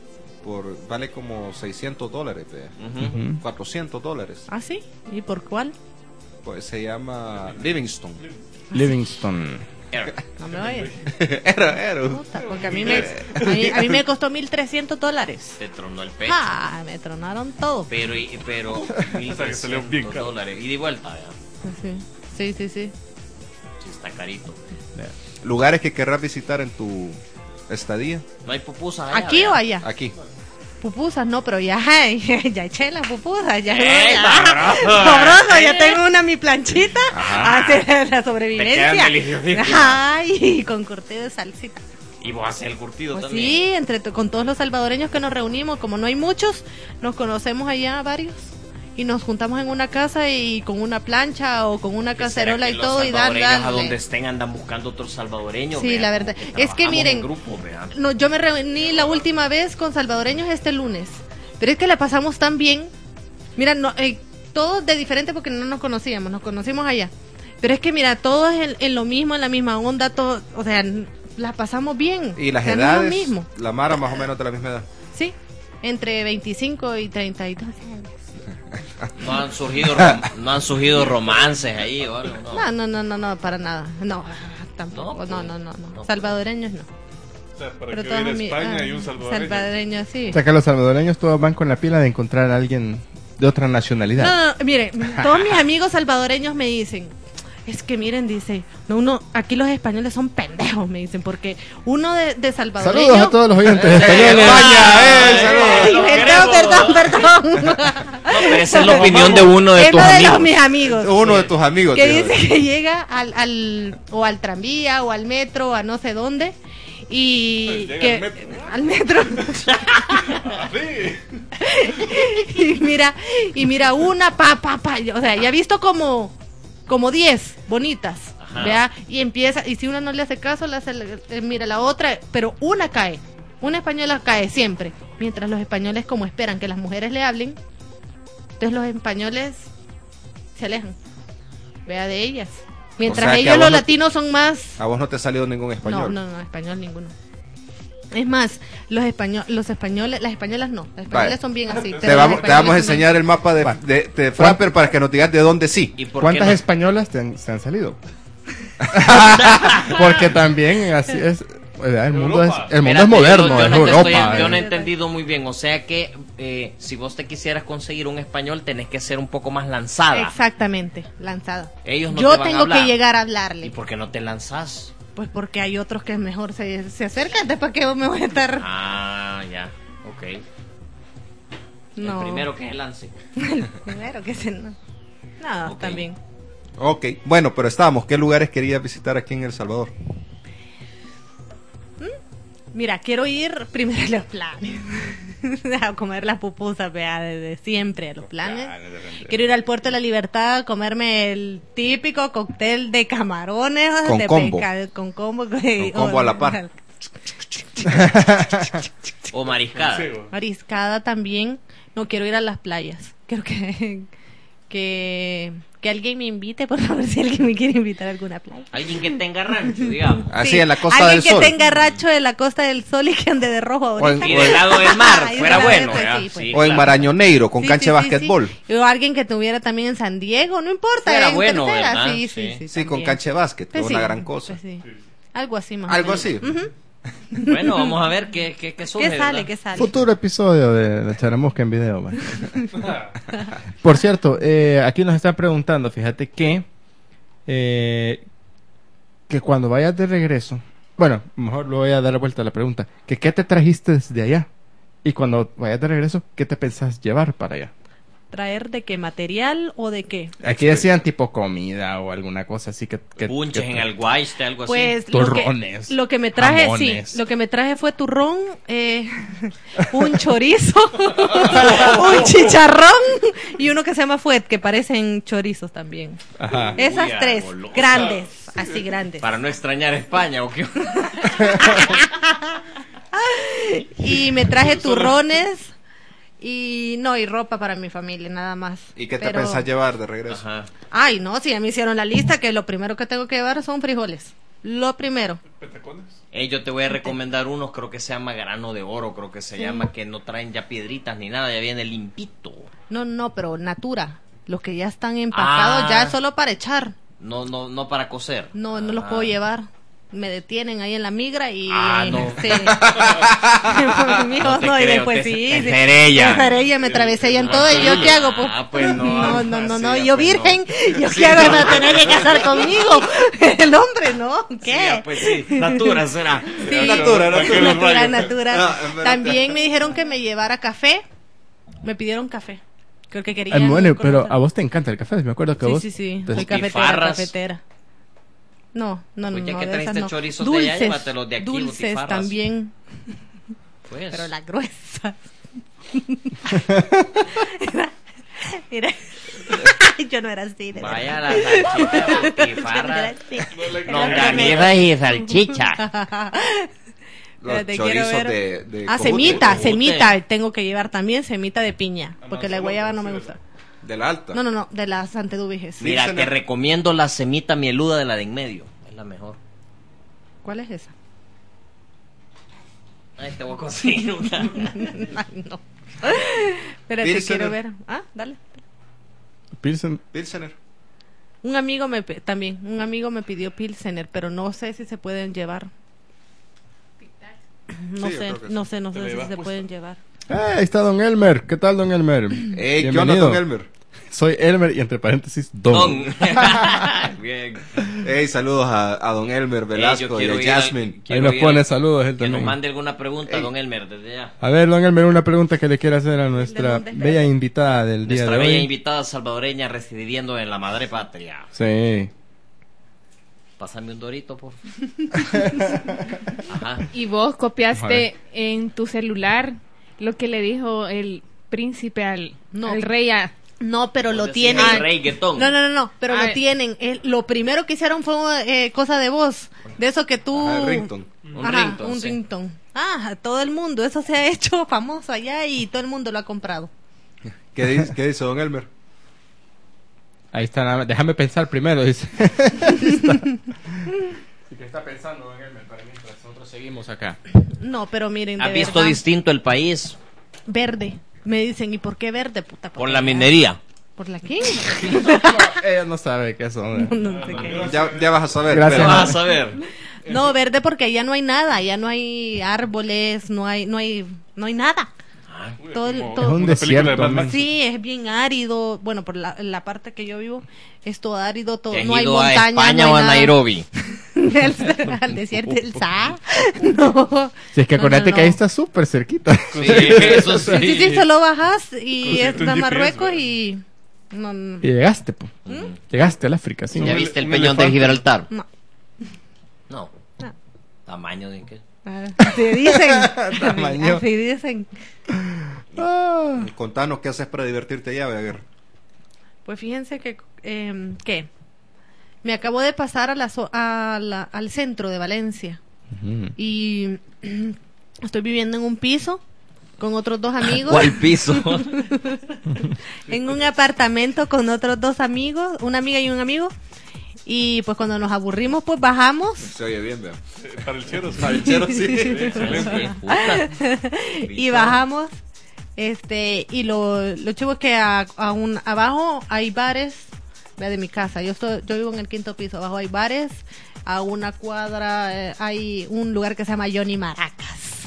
por vale como seiscientos dólares, ve. Ujú. cuatrocientos dólares. ¿Ah, sí? ¿Y por cuál? Pues se llama Livingston. Livingston. Air. No me oyes. era, era. Puta, porque a mí me, a mí, a mí me costó mil trescientos dólares. Te tronó el pecho. Ah, me tronaron todo. Pero, y- pero, mil sea, que salió bien trescientos caro. dólares. Y de vuelta, ya. Sí, sí, sí. sí. Sí, está carito. Lugares que querrás visitar en tu estadía. No hay pupusas allá, ¿Aquí vea. o allá? Aquí. Pupusas, no, pero ya, ya eché las pupusas, ya. ¡Eh, ya. sabroso! Sabroso, ya tengo una mi planchita. Ajá. Hace la Te quedan sobrevivencia. deliciosísimas. Ay, con curtido de salsita. Y vos haces el curtido Pues también. sí, entre to- con todos los salvadoreños que nos reunimos, como no hay muchos, nos conocemos allá varios. Y nos juntamos en una casa y con una plancha o con una ¿Qué será cacerola que y los todo y dan, salvadoreños a darle. donde estén andan buscando otros salvadoreños? Sí, vea, la como verdad. que Es que trabajamos miren, en grupo, vea. No, yo me reuní la última vez con salvadoreños este lunes, pero es que la pasamos tan bien. Mira, no, eh, todos de diferente porque no nos conocíamos, nos conocimos allá. Pero es que mira, todos en, en lo mismo, en la misma onda, todo, o sea, n- la pasamos bien. Y las O sea, no es edades, lo mismo, la Mara más o menos de la misma edad. sí, entre veinticinco y treinta y dos años. No han surgido rom- no han surgido romances ahí o algo, no. No, no, no, no, no, para nada. No, tampoco, No, no, no, no, no. no. Salvadoreños no. O sea, para Pero que todos ir a mi- España ah, y un salvadoreño. salvadoreños, sí. O sea que los salvadoreños todos van con la pila de encontrar a alguien de otra nacionalidad. No, no, no, mire, todos mis amigos salvadoreños me dicen, es que miren, dice, no, uno, aquí los españoles son pendejos, me dicen, porque uno de, de salvadoreño... Saludos a todos los oyentes ¡Eh, españoles. España! ¡Eh, Ay, saludos! perdón, perdón, perdón. No, pero esa es la opinión de uno de Es tus uno de los amigos. mis amigos. Uno de tus amigos. Que tío. dice que llega al, al o al tranvía o al metro o a no sé dónde y Llega que al metro. al metro Así. y mira y mira una pa pa pa, o sea, ya ha visto como como diez bonitas, Ajá. vea, y empieza y si una no le hace caso, le hace, eh, mira la otra, pero una cae. Una española cae siempre, mientras los españoles como esperan que las mujeres le hablen, entonces los españoles se alejan, vea, de ellas. Mientras O sea, que ellos a vos los no- latinos son más... A vos no te ha salido ningún No, español. no, no, español ninguno. Es más, los españoles, los españoles, las españolas no, las españolas Vale. son bien así. Te pero vamos, las te vamos a españolas son enseñar el mapa de, de, de Frapper para que nos digas de dónde sí. ¿Y por qué ¿Cuántas no? españolas te han, te han salido? Porque también así es. o sea, El mundo es, Europa. el mundo es Espérate, moderno, yo, yo es no te Europa. estoy- yo no he eh. entendido muy bien. O sea que eh, si vos te quisieras conseguir un español, tenés que ser un poco más lanzada. Exactamente, lanzada. Ellos no Yo te van a tengo hablar. que llegar a ¿Y hablarle. por qué no te lanzás? Pues porque hay otros que mejor se, se acercan. ¿Para qué me voy a estar? Ah, ya. Ok. No. El primero que se lance. El primero que se. No, no Ok. también. Ok, bueno, pero estábamos. ¿Qué lugares querías visitar aquí en El Salvador? Mira, quiero ir primero a los planes. A comer las pupusas, vea, desde siempre a los planes. Quiero ir al Puerto de la Libertad a comerme el típico cóctel de camarones. Con de combo. pescado, con combo. Con combo a la par. O mariscada. Sí, güey. Mariscada también. No quiero ir a las playas. Quiero que, que, que alguien me invite, por favor, si alguien me quiere invitar a alguna playa. Alguien que tenga rancho, digamos. Así Sí, en la Costa alguien del Sol. que tenga racho de la Costa del Sol y que ande de rojo ahorita. en- Y del lado del mar, Ay, fuera de la bueno. vez, ¿verdad? sí, pues. Sí, O en claro. Marañoneiro, con Sí, cancha sí, de sí, básquetbol. sí. O alguien que tuviera también en San Diego, no importa. Fuera en bueno, tercera, ¿verdad? Sí, Sí. sí, sí. Sí, con también. cancha de básquet, Pues una sí, gran cosa. pues sí. Algo así más. o Algo menos. así. Ujú. Bueno, vamos a ver qué, qué, qué surge. ¿Qué sale? ¿verdad? ¿Qué sale? Futuro episodio de, de Charamusca en video. man. Por cierto, eh, aquí nos están preguntando, fíjate que eh, que cuando vayas de regreso, bueno, mejor le voy a dar la vuelta a la pregunta, que qué te trajiste desde allá y cuando vayas de regreso, ¿qué te pensás llevar para allá? ¿Traer de qué material o de qué? Aquí decían tipo comida o alguna cosa así que... que Bunches que- en el guayste, algo Pues así. lo que, Turrones, lo que me traje, jamones. sí, lo que me traje fue turrón, eh, un chorizo, un chicharrón y uno que se llama fuet, que parecen chorizos también. Ajá. Esas Uy, tres, golosa. grandes, así grandes. Para no extrañar España, ¿o qué? Y me traje turrones y no, y ropa para mi familia, nada más. ¿Y qué te Pero- pensás llevar de regreso? Ajá. Ay, no, si ya me hicieron la lista, que lo primero que tengo que llevar son frijoles. Lo primero. ¿Petacones? Eh, yo te voy a recomendar unos, creo que se llama grano de oro, creo que se Sí. llama, que no traen ya piedritas ni nada, ya viene limpito. No, no, pero Natura. Los que ya están empacados, Ah. ya es solo para echar. No, no, no para cocer. No, no los Ah. puedo llevar. Me detienen ahí en la migra y... Ah, no. Sí. Mijo, No te no, y creo, después te- sí. te sí. cerellan. Me cerellan, me travesellan todo. ¿Y yo qué hago? Pues, Ah, pues no. no, no, no, no. Sí, Yo pues virgen, no. ¿yo Sí, qué hago? no. ¿Me tener que casar conmigo? El hombre, ¿no? Sí, ¿Qué? ah, pues sí, natura será. Sí, Natura, natura, natura. natura. No, en verdad. También me dijeron que me llevara café. Me pidieron café. Creo que querían. Ay, bueno, pero conocer. a vos te encanta el café. Me acuerdo que Sí, vos. sí, sí. te- Soy cafetera, Butifarras. cafetera. No, no, no. Pues ya no, que de trajiste esas no. chorizos de allá, llévatelos de aquí, Dulces butifarras. también, Pues. pero la gruesa. mira, mira. Yo no era así. De Vaya verdad. la salchicha, Yo no era butifarra, así. longaniza y salchicha. Los Espérate, quiero chorizos ver. de, de Ah, cojute, semita, Cojute. semita. Tengo que llevar también semita de piña, Ah, porque no, la solo guayaba no me considera. gusta. de la alta. No, no, no, de las antedubiges. Sí. Mira, Dicen- te recomiendo la semita mieluda de la de en medio. Es la mejor. ¿Cuál es esa? Ay, te voy a conseguir una. Ay, no. Espérate, Pilsener. quiero ver. Ah, dale. Pilsen. Pilsener. Un amigo me pe- también, un amigo me pidió Pilsener, pero no sé si se pueden llevar. No Sí, yo sé, creo que no sí. sé, no Te sé la si llevas se puesta. pueden llevar. Eh, ahí está Don Elmer. ¿Qué tal, Don Elmer? Ey, ¿qué onda, Bienvenido. don Elmer? Soy Elmer y entre paréntesis, Don. Don. Bien. Ey, saludos a, a don Elmer Velasco y a ir al- Jasmine. Ahí quiero nos ir pone al- saludos él Que nos también. mande alguna pregunta, Ey. don Elmer, desde ya. A ver, Don Elmer, una pregunta que le quiere hacer a nuestra dónde? bella invitada del día Nuestra de bella hoy. invitada salvadoreña residiendo en la madre patria. Sí. Pásame un dorito, por favor. Ajá. Y vos A copiaste ver. en tu celular lo que le dijo el príncipe al, No. al rey a... No, pero lo Vos decís tienen. el reggaetón. No, no, no, no, pero Ay. lo tienen. Eh, lo primero que hicieron fue eh, cosa de voz, de eso que tú... Ajá, el ringtone. Un Ajá, ringtone, un sí. ringtone. Ah, todo el mundo, eso se ha hecho famoso allá y todo el mundo lo ha comprado. ¿Qué dice, qué dice don Elmer? Ahí está, nada más. Déjame pensar primero, dice. Así que está pensando, Don Elmer, para mientras nosotros seguimos acá. No, pero miren, de ¿Has visto verdad, distinto el país? verde. Me dicen, ¿y por qué verde, puta? Por la minería. ¿Por la qué? Ella no sabe qué son. No sé qué. Ya, ya vas a saber. Gracias. espera. Vas a ver. No, verde porque ya no hay nada, ya no hay árboles, no hay, no hay, no hay nada. Uy, Todo el- como todo- Es un una película de desierto, Mad ¿no? Max. Sí, es bien árido. Bueno, por la, la parte que yo vivo es todo árido, todo. ¿Te has No hay ido a montaña, España no o hay a nada. Nairobi? Al- al desierto del Sahara. No. Si es que No, no, acordate no. que ahí está súper cerquita. Sí, eso sí. Sí, sí, solo bajas y Conseguiste es un a G P S, Marruecos ¿verdad? y. No, no. Y llegaste, po. Llegaste al África, sí. Un ¿Ya ele- viste el un peñón de elefante. Gibraltar? No. No. No. ¿Tamaño de qué? Ah, Así dicen. Tamaño. Así dicen. Ah. Contanos qué haces para divertirte allá, Beaguer. Pues fíjense que. Eh, ¿Qué? Me acabo de pasar a la, zo- a la- al centro de Valencia. Ujú. Y estoy viviendo en un piso con otros dos amigos. ¿Cuál piso? En un apartamento con otros dos amigos, una amiga y un amigo. Y pues cuando nos aburrimos, pues bajamos Se oye bien, vea. Eh, Para el chero, sí. Para el chero, sí. Excelente. Puta. y bajamos. Este, y lo, lo chivo es que a, a un, abajo hay bares, vea, de mi casa. Yo estoy, yo vivo en el quinto piso, abajo hay bares. A una cuadra eh, hay un lugar que se llama Johnny Maracas.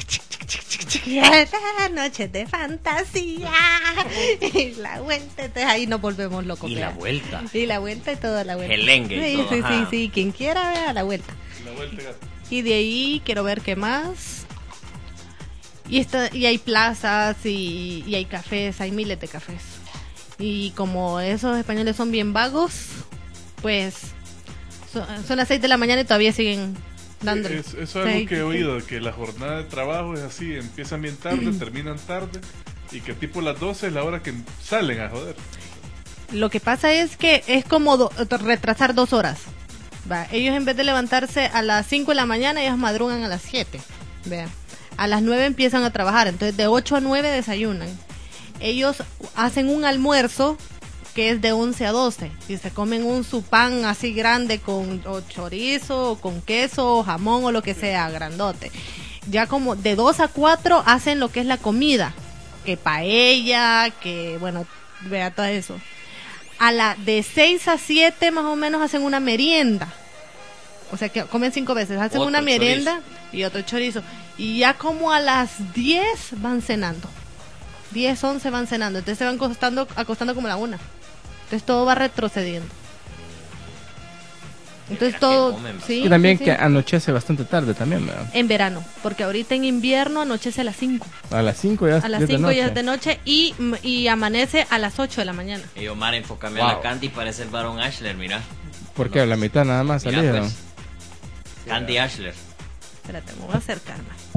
Noche de fantasía. Y la vuelta, entonces ahí nos volvemos locos. Y la vea. vuelta. Y la vuelta y toda la vuelta. Gelengue y Sí, todo, sí, sí, ajá. sí, quien quiera vea la vuelta. La vuelta, gato. Y de ahí quiero ver qué más. Y está, y hay plazas y, y hay cafés, hay miles de cafés. Y como esos españoles son bien vagos, pues son, son las seis de la mañana y todavía siguen dándole. Es, eso es algo Sí. que he oído, que la jornada de trabajo es así, empiezan bien tarde, terminan tarde, y que tipo las doce es la hora que salen a joder. Lo que pasa es que es como do- retrasar dos horas. Va, ellos en vez de levantarse a las cinco de la mañana, ellos madrugan a las siete. Vean. A las nueve empiezan a trabajar, entonces de ocho a nueve desayunan. Ellos hacen un almuerzo que es de once a doce. Si se comen un su pan así grande con o chorizo, o con queso, o jamón o lo que sea, grandote. Ya como de dos a cuatro hacen lo que es la comida, que paella, que bueno, vea todo eso. A la de seis a siete más o menos hacen una merienda. O sea que comen cinco veces, hacen Otro una merienda chorizo. y otro chorizo. Y ya como a las diez van cenando. diez, once van cenando. Entonces se van acostando, acostando como a la una. Entonces todo va retrocediendo. Entonces Mira todo... que comen, sí, Y también sí, que sí. anochece bastante tarde también, ¿verdad? En verano, porque ahorita en invierno anochece a las cinco. A las cinco ya A las es de cinco noche. ya es de noche y, y amanece a las ocho de la mañana. Y Omar, enfócame Wow. a la Candy, parece el varón Ashler, mira. ¿Por qué? A la mitad nada más Mira, salieron. pues. Candy Ashler. Espérate, me voy a acercar más.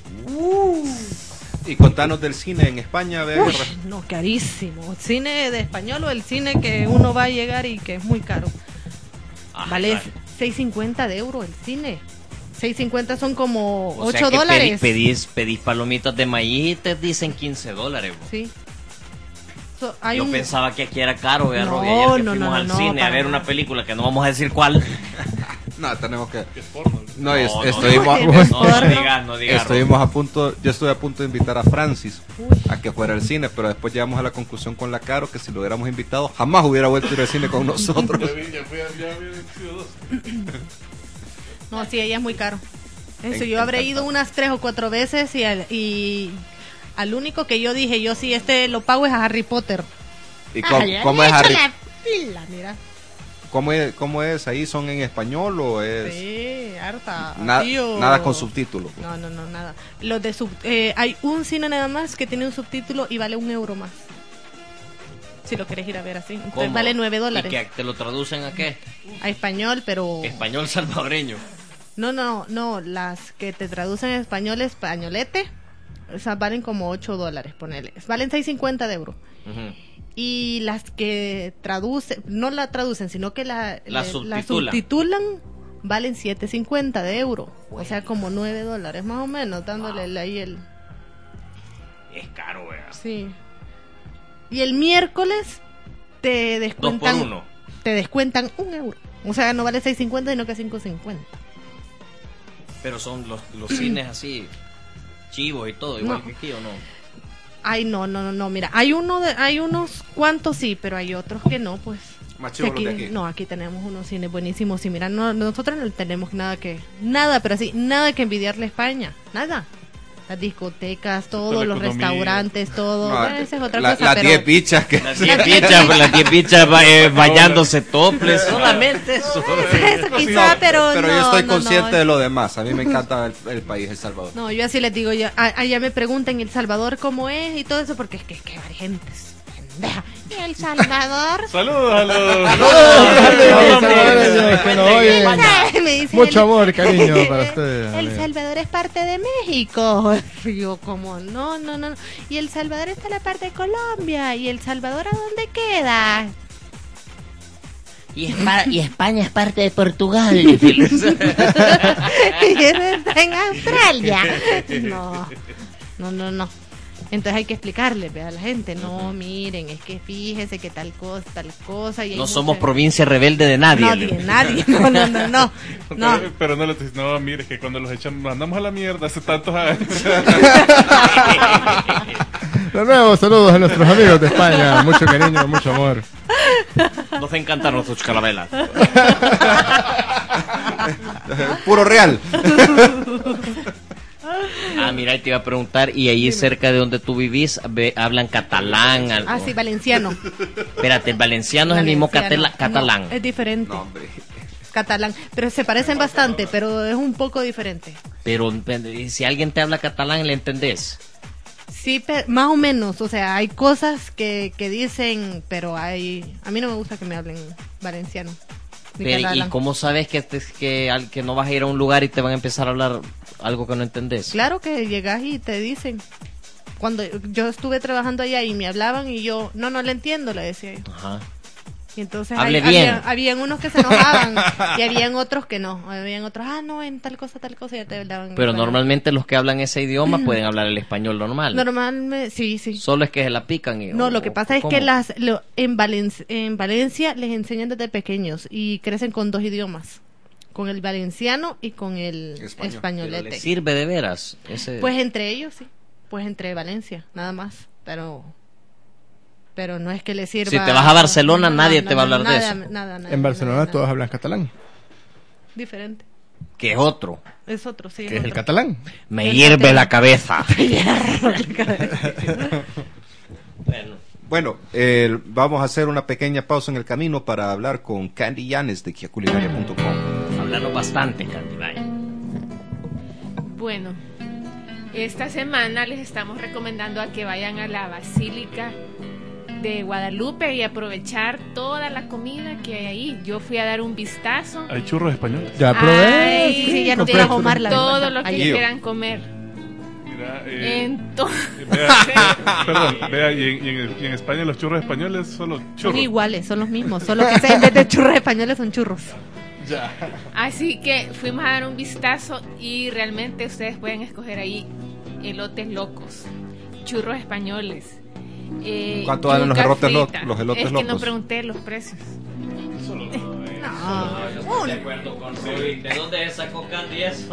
Y contanos del cine en España, Bea Uy, Guerra. no, carísimo. ¿Cine de español o el cine que uno va a llegar y que es muy caro? Ah, Vale claro. seis cincuenta de euro el cine. seis cincuenta son como O sea ocho que dólares. pedi- pedís, pedís palomitas de maíz y te dicen quince dólares. Bro. Sí. So, hay Yo un- pensaba que aquí era caro, vea, No, Robbie, ayer que no, fuimos no, al no, cine a para ver una nada. película que no vamos a decir cuál. No, tenemos que. Es porno. No, es- No, no, estuvimos, no, a- no, No, no porno. digas, no digas. estuvimos a punto, yo estuve a punto de invitar a Francis Uy. a que fuera al cine, pero después llegamos a la conclusión con la Caro que si lo hubiéramos invitado jamás hubiera vuelto a ir al cine con nosotros. Ya vi, ya fui, ya habían sido dos. No, sí, ella es muy caro. Eso, En- yo habré encantado. ido unas tres o cuatro veces y al, y al único que yo dije, yo sí, este lo pago es a Harry Potter. ¿Y cómo, Ah, ya cómo le es echo Harry? la pila, mira. ¿Cómo es, ¿Cómo es ahí? ¿Son en español o es Sí, harta. na- tío. nada con subtítulos? No, no, no, nada. Los de sub, eh, hay un cine nada más que tiene un subtítulo y vale un euro más. Si lo quieres ir a ver así. Entonces ¿Cómo? vale nueve ¿Y dólares. que te lo traducen a qué? A español, pero... Español salvadoreño. No, no, no. Las que te traducen en español, españolete, esas valen como ocho dólares, ponele. Valen seis cincuenta de euro. Ujú. Y las que traducen, no la traducen, sino que la, La le- subtitulan. subtitulan, valen siete cincuenta de euro. O sea, como nueve dólares más o menos, dándole ahí el... Es caro, vea. Sí. Y el miércoles te descuentan... Dos por uno. Te descuentan un euro. O sea, no vale seis cincuenta, sino que cinco cincuenta. Pero son los, los cines así, chivos y todo, igual No. que aquí, ¿o no? Ay, no, no, no, no, mira, hay uno de, hay unos cuantos sí, pero hay otros que no, pues. Más Sí, chivos los aquí, de aquí. no, aquí tenemos unos cines buenísimos y mira, no, nosotros no tenemos nada que, nada, pero así, nada que envidiarle a España, nada. Las discotecas, todo, la los economía. restaurantes, todo, No, bueno, esa es otra la- cosa, las pero... diez bichas que Las diez pichas, las diez pichas ba- eh, bañándose toples, solamente eso. Eso quizá, pero, pero no, yo estoy no, consciente no. de lo demás. A mí me encanta el, el país, El Salvador. No, yo así les digo, yo, a- allá me preguntan El Salvador cómo es y todo eso, porque es que es que hay gente es pendeja. ¿Y El Salvador? Saludos a los. Salvadoreños que nos oyen. Me dicen, Mucho el- amor, cariño para ustedes. El amigo. Salvador es parte de México. Y yo como, no, no, no. Y El Salvador está en la parte de Colombia. ¿Y El Salvador a dónde queda? Y, Espa- y España es parte de Portugal. Y eso está en Australia. No, no, no, no. Entonces hay que explicarle, ve, a la gente, no, miren, es que fíjese que tal cosa, tal cosa. Y hay No mucha- somos provincia rebelde de nadie. Nadie, nadie. No, no, no, no. No. Pero, pero no le dices, no, mire, que cuando los echamos, mandamos a la mierda hace tantos años. De nuevo, saludos a nuestros amigos de España. Mucho cariño, mucho amor. Nos encantan tus carabelas. Puro real. Ah, mira, y te iba a preguntar, y ahí cerca de donde tú vivís, ve- hablan catalán. algo? Ah, sí, valenciano. Espérate, el valenciano es el mismo Valenciano. catela- catalán. No, es diferente. No, hombre. Catalán. Pero se parecen bastante, pero es un poco diferente. Pero eh, si alguien te habla catalán, ¿le entendés? Sí, pe- más o menos. O sea, hay cosas que, que dicen, pero hay. A mí no me gusta que me hablen valenciano. ni Pero, ¿y catalán. cómo sabes que, te- que, al- que no vas a ir a un lugar y te van a empezar a hablar algo que no entendés? Claro que llegas y te dicen. Cuando yo estuve trabajando allá y me hablaban y yo, no, no le entiendo, le decía yo. Ajá. Y entonces Hable hay- bien. había- habían unos que se enojaban y habían otros que no. Habían otros, ah, no, en tal cosa, tal cosa, ya te hablaban. en Pero español. normalmente los que hablan ese idioma pueden hablar el español normal. Normalmente, sí, sí. Solo es que se la pican. Y, No, o- lo que pasa es ¿cómo? que las lo- en, Valencia, en Valencia les enseñan desde pequeños y crecen con dos idiomas, con el valenciano y con el Español. Pero españolete. les sirve de veras. Ese... Pues entre ellos, sí. Pues entre Valencia, nada más. Pero pero no es que le sirva. Si te vas a Barcelona, No, nadie no, te va a no, hablar de nada, eso. Nada, nada, En Barcelona nada, todos nada. hablan catalán. Diferente. Que es otro. Es otro, sí. ¿Qué es el otro. catalán? Me El hierve catalán. la cabeza. Bueno, Bueno, eh, vamos a hacer una pequeña pausa en el camino para hablar con Candy Llanes de guía culinaria punto com. hablando bastante, Candy. Vaya. Bueno, esta semana les estamos recomendando a que vayan a la Basílica de Guadalupe y aprovechar toda la comida que hay ahí. Yo fui a dar un vistazo. Hay churros españoles. Ya probé. Ay, sí, ya nos de trajo Omar la vez todo pasada. lo que Ayer. quieran comer. Mira, eh, Entonces, vea, perdón, vea, y en, y en- y en España los churros españoles son los Son churros. iguales, son los mismos. Solo que en vez de churros españoles son churros. así que fuimos a dar un vistazo y realmente ustedes pueden escoger ahí elotes locos, churros españoles. Eh, ¿Cuánto valen los yuca elotes lo- frita. los elotes Es que no locos? pregunté los precios. No. De acuerdo con Roy. ¿De dónde sacó Candy eso?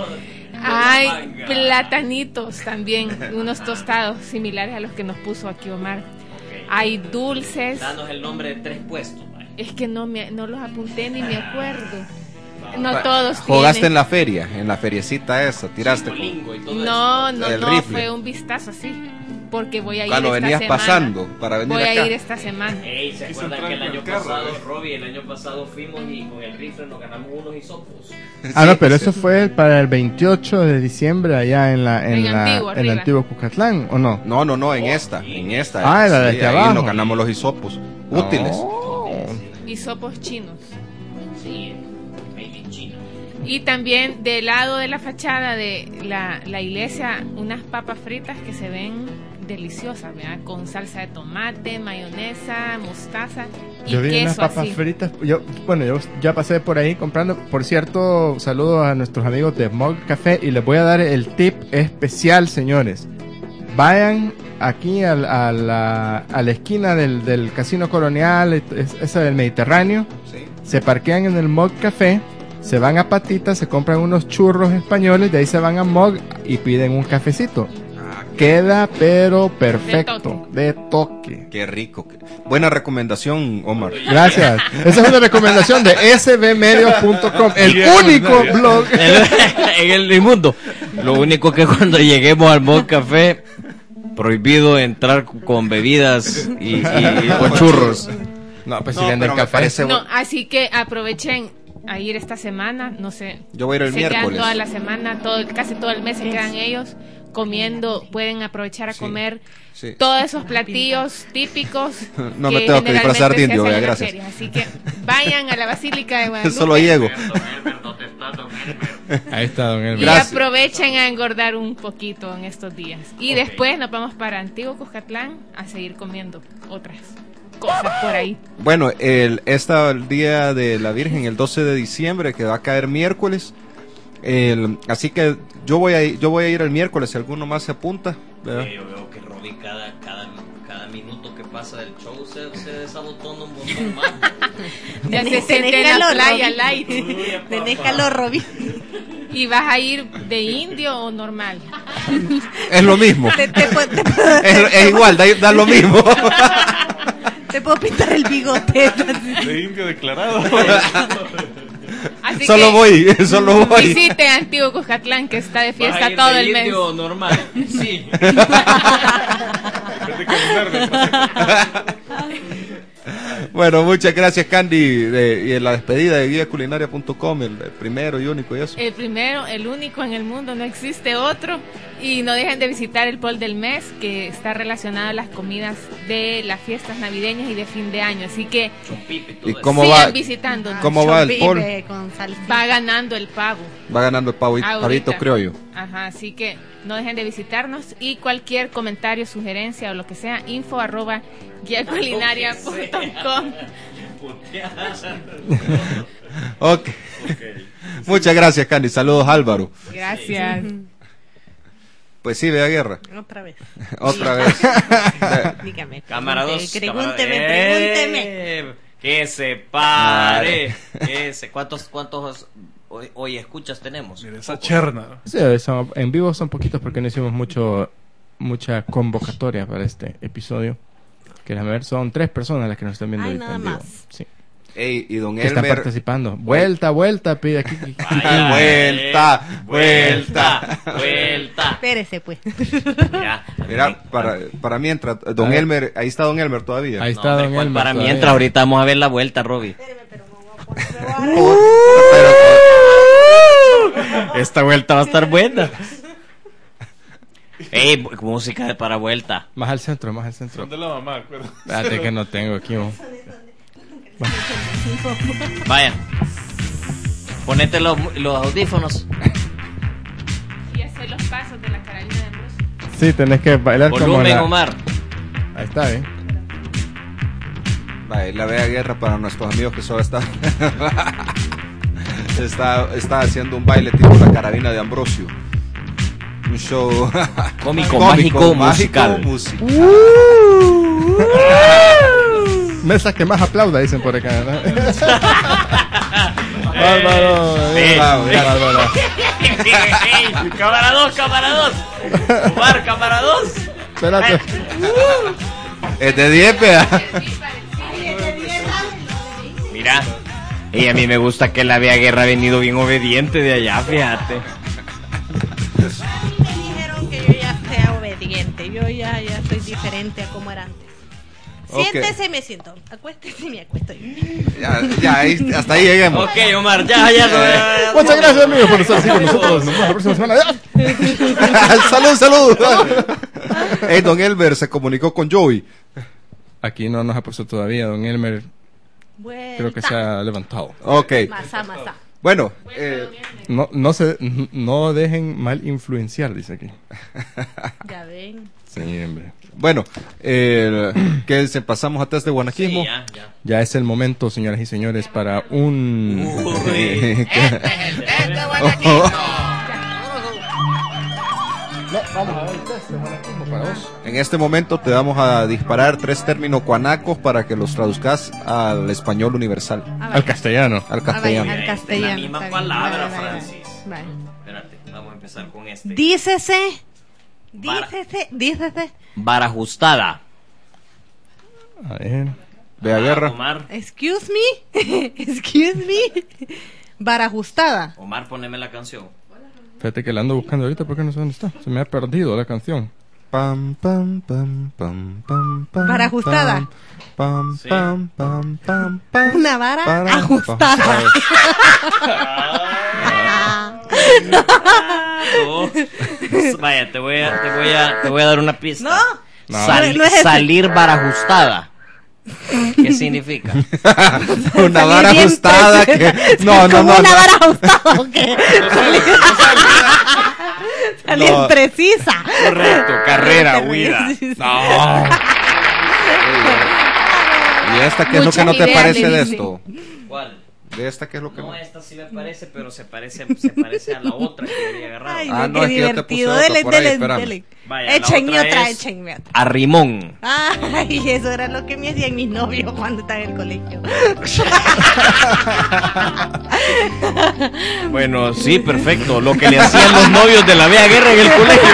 Hay platanitos también, unos tostados similares a los que nos puso aquí Omar. Hay dulces. Danos el nombre de tres puestos. Vaya. Es que no me no los apunté ni me acuerdo. No Pa- todos Jugaste tienen. en la feria, en la feriecita esa, tiraste. con- Chicolingo y todo No, eso. no, El no, rifle. fue un vistazo así. Porque voy a ir Cuando esta venías semana. pasando para venir Voy acá. a ir esta semana. Ey, ¿se Quiso acuerdan entrar que el con año el carro, pasado, eh? Robbie, el año pasado fuimos y con el rifle nos ganamos unos hisopos? Ah, no, pero Sí, eso fue para el veintiocho de diciembre allá en la en, En la Antiguo, en arriba. Antiguo Cucatlán, ¿o no? No, no, no, en esta, en esta. Ah, en la de Sí, aquí ahí abajo. nos ganamos los hisopos útiles. Oh. Hisopos chinos. Sí, made in China. Y también del lado de la fachada de la, la iglesia, unas papas fritas que se ven deliciosas, ¿verdad? Con salsa de tomate, mayonesa, mostaza y Yo vi unas queso papas así. fritas. Yo, bueno, yo ya pasé por ahí comprando. Por cierto, saludos a nuestros amigos de Mog Café y les voy a dar el tip especial, señores. Vayan aquí al- a, la, a la esquina del, del Casino Colonial, es- esa del Mediterráneo. Sí. Se parquean en el Mog Café, se van a Patitas, se compran unos churros españoles, de ahí se van a Mog y piden un cafecito. Ah, Queda pero perfecto, toque. de toque. qué rico. Buena recomendación, Omar. Gracias. Esa es una recomendación de s b medios punto com, el Bien, único Nadia. blog. En el inmundo. Lo único que cuando lleguemos al Mod Café, prohibido entrar con bebidas y, y- y con churros. No, pues si No, venden pero me café. parece No, bu- así que aprovechen a ir esta semana, no sé. Yo voy a ir el se quedan miércoles. toda la semana, todo, el- casi todo el mes se quedan ellos comiendo, pueden aprovechar a Sí, comer sí. todos esos platillos típicos. No me tengo que disfrazar de generalmente se indio, hacen vea, en las gracias. ferias. Así que vayan a la Basílica de Guadalupe Solo llego. Ahí está, don y Elmer. Gracias. aprovechen a engordar un poquito en estos días. Y después nos vamos para Antiguo Cuscatlán a seguir comiendo otras cosas por ahí. Bueno, el, esta el día de la Virgen, el doce de diciembre, que va a caer miércoles. El, así que yo voy a ir- yo voy a ir el miércoles, si alguno más se apunta. ¿verdad? Yo veo que Robbie cada, cada, cada minuto que pasa del show se, se desabotona un montón más. Ya se Tenés- siente tenés en la calor, playa Robin. light. Tenés calor, Robin. ¿Y vas a ir de indio o normal? Es lo mismo. Te, te puedo- te puedo- Es, es igual, da, da lo mismo. te puedo pintar el bigote. De indio declarado. Así Solo que voy, solo voy. visite Antiguo Cuscatlán, que está de ¿Vas a fiesta ir todo de el mes. indio normal? Sí. En vez de caminar, me pasa- Bueno, muchas gracias, Candy. de- y en la despedida de guía culinaria punto com, el, el primero y único y eso. El primero, el único en el mundo, no existe otro. Y no dejen de visitar el Pol del Mes, que está relacionado a las comidas de las fiestas navideñas y de fin de año. Así que Chompipe y todo ¿Y eso. cómo sigan va? visitando. ¿Cómo va el pol? Chompipe con salsita. Va ganando el pavo. Va ganando el pavo, Ahorita. pavito criollo. Ajá, así que no dejen de visitarnos y cualquier comentario, sugerencia o lo que sea, info arroba guía culinaria punto com Ok. Muchas gracias, Candy. Saludos, Álvaro. Gracias. Pues sí, Bea Guerra. Otra vez. Otra vez. Dígame. Cámara dos. Pregúnteme, cámara- pregúnteme. Eh, Que se pare. Que se... ¿Cuántos, cuántos hoy, hoy escuchas tenemos? Mira, esa cherna. Sí, son- en vivo son poquitos porque no hicimos mucho mucha convocatoria para este episodio. Que a ver, son tres personas las que nos están viendo Ay, ahorita nada en vivo. más. Sí. Ey, y don Que están Elmer. participando. Vuelta, vuelta, pide aquí. Vaya, Vuelta, eh, vuelta. vuelta, vuelta. Espérese, pues. Ya. Mira, para, para mientras, don A ver. Elmer, ahí está don Elmer todavía. Ahí No, está hombre, don ¿cuál Elmer para todavía. mientras, ahorita vamos a ver la vuelta, Robbie. Pero- Esta vuelta va a estar buena. Ey, bu- música de para vuelta. Más al centro, más al centro. Son de la mamá, acuerdo. Espérate que no tengo aquí. ¿no? Vaya. Ponete los, los audífonos. Y hacer los pasos de la Carolina de Ambrosio. Sí, tenés que bailar como Volumen, la... Omar. Ahí está, ¿eh? Vale, la Bea Guerra para nuestros amigos que solo está, está, está haciendo un baile tipo la carabina de Ambrosio. Un show Cómico, mágico, musical. musical. Mesa que más aplauda, dicen por acá, ¿no? Bárbaro. Eh, Bravo, eh. bárbaro. Ey, cámara dos, cámara dos. Omar, cámara dos. Espérate. Es de diez, Bea. Mira. Y a mí me gusta que la Bea Guerra ha venido bien obediente de allá, fíjate. Me dijeron que yo ya sea obediente. Yo ya, ya soy diferente a como era antes. Ok. Siéntese y me siento. Acuéstese y me acuesto. Ya, ya, ahí- hasta ahí lleguemos. Ok, Omar, ya, ya. no, ya, ya. Muchas gracias, amigos, por estar así con nosotros. Nos vemos la próxima semana. salud, salud. Hey, don Elmer se comunicó con Joey. Aquí no nos ha puesto todavía, don Elmer. Vuelta. Creo que se ha levantado. Ok. Masa, masa. Bueno, eh, No, no se, no dejen mal influenciar, dice aquí. Ya ven. Sí, hombre. bueno, eh, que se pasamos a test de guanaquismo. Sí, ya, ya. Ya es el momento, señoras y señores, para un... Uy. No, vamos a ver el test de guanaquismo para vos. En este momento te vamos a disparar tres términos guanacos para que los traduzcas al español universal, Ah, Al castellano. al Ah, castellano. vaya, al castellano. La misma Está bien, palabra, vale, vale, Francis. vale. Espérate, vamos a empezar con este. Dícese. Vara. Dícese. Dícese. Barajustada. A ver. Bea Guerra. Omar, Excuse me. Excuse me. Barajustada. Omar, poneme la canción. Fíjate que la ando buscando ahorita porque no sé dónde está. Se me ha perdido la canción. Pam, pam, pam, pam, pam, pam, Vara ajustada. Pam, Sí. pam, pam, pam, pam. Una vara Para- ajustada. No. Vaya, te voy a, te voy a, te voy a dar una pista. No. No. Sal- No es ese. salir barajustada. ¿Qué significa? Una Salí vara bien ajustada que... precisa. No, no, Como no. una no. vara ajustada. ¿O qué? Salir No. precisa. Correcto, carrera, huida. No. ¿Y esta qué es lo Muchas que no te ideas parece le de dicen. esto? ¿Cuál? ¿De esta qué es lo que No, no? esta sí me parece, pero se parece, se parece a la otra que había agarrado. Ay, Ah, no, no, qué es que yo te puse divertido. otra Dele, por ahí, dele, espérame. dele. Vaya, la Échenme otra otra, es- échenme otra. A rimón. Ay, eso era lo que me hacían mis novios cuando estaba en el colegio. Bueno, sí, perfecto. Lo que le hacían los novios de la Bea Guerra en el colegio.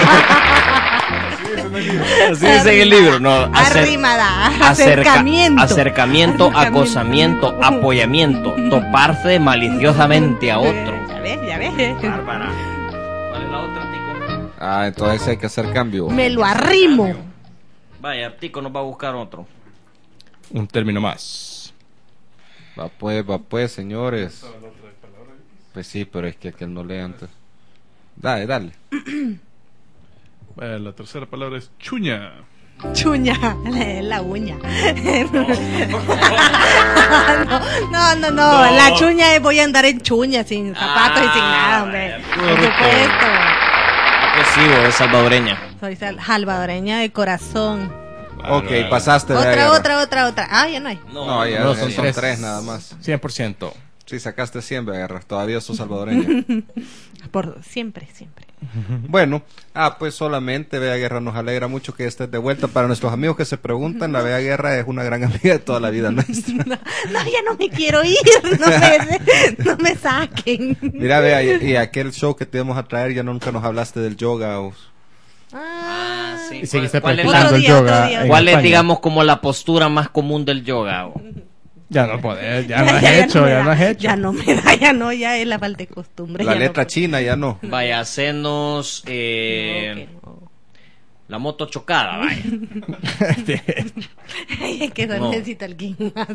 Así dice en el libro. No, acer- Arrimada, acerca- acercamiento. acercamiento, Acercamiento. acosamiento, apoyamiento, toparse maliciosamente a otro. Ya ves, ya ves. Bárbara. ¿Cuál es la otra, Tico? Ah, entonces hay que hacer cambio. Me lo arrimo. Vaya, Tico nos va a buscar otro. Un término más. Va pues, va pues, señores. Pues sí, pero es que aquel no lee antes. Dale, dale. Vaya, la tercera palabra es chuña. Chuña, la, la uña. No, no, no, no, la chuña es voy a andar en chuña, sin zapatos y sin nada, hombre. Por supuesto. Agresivo, es salvadoreña. Soy sal- salvadoreña de corazón. Ok, pasaste. Bea Otra, Guerra. otra, otra, otra. Ah, ya no hay. No, ya No, son, son tres. tres nada más. cien por ciento. Sí, sacaste cien, Bea Guerra. Todavía sos salvadoreña. Por siempre, siempre. Bueno, ah, pues solamente Bea Guerra, nos alegra mucho que estés de vuelta. Para nuestros amigos que se preguntan, la Bea Guerra es una gran amiga de toda la vida nuestra. No, no, ya no me quiero ir. No me, no me saquen. Mira, Bea, y, y aquel show que te íbamos a traer, ya nunca nos hablaste del yoga. O... Ah, sí. Y seguiste ¿Cuál es practicando Otro el día, yoga. otro día. en ¿Cuál es, España. digamos, como la postura más común del yoga? o? Ya no podés, ya no has ya hecho, me ya da, no has hecho. Ya no me da, ya no, ya es la falta de costumbre. La ya letra no, china ya no. Vaya, hacernos eh, no, que no. la moto chocada, vaya. Ay, es que eso No. necesita alguien más.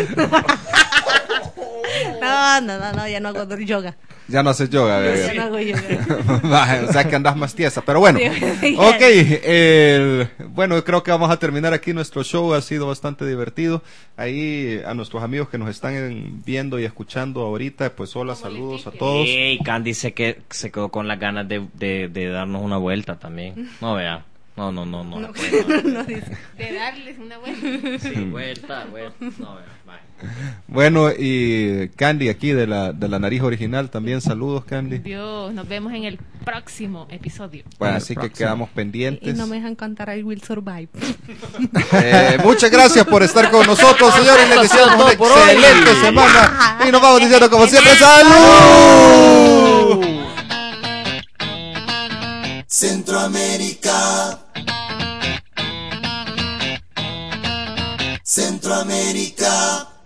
No, no, no, no, ya no hago yoga. Ya no haces yoga, Bea Ya Guerra. no hago yoga. Vaya, o sea que andas más tiesa, pero bueno. Sí. Ok, el- bueno, creo que vamos a terminar aquí nuestro show, ha sido bastante divertido. Ahí a nuestros amigos que nos están viendo y escuchando ahorita, pues hola, saludos a todos. Ey, Candy se, que, se quedó con las ganas de, de, de darnos una vuelta también. No, vea. No, no, no, no. No, no, no dice. De darles una vuelta. Sí, vuelta, vuelta. No, vea, vaya. Bueno, y Candy aquí de la, de la nariz original, también saludos, Candy. Dios, nos vemos en el próximo episodio. Bueno, En el así que próximo. quedamos Y pendientes. no me dejan cantar I Will Survive. Eh, muchas gracias por estar con nosotros, señores. Les deseamos una Todo por hoy. excelente semana. Y nos vamos diciendo como siempre, ¡salud! Centroamérica. Centroamérica.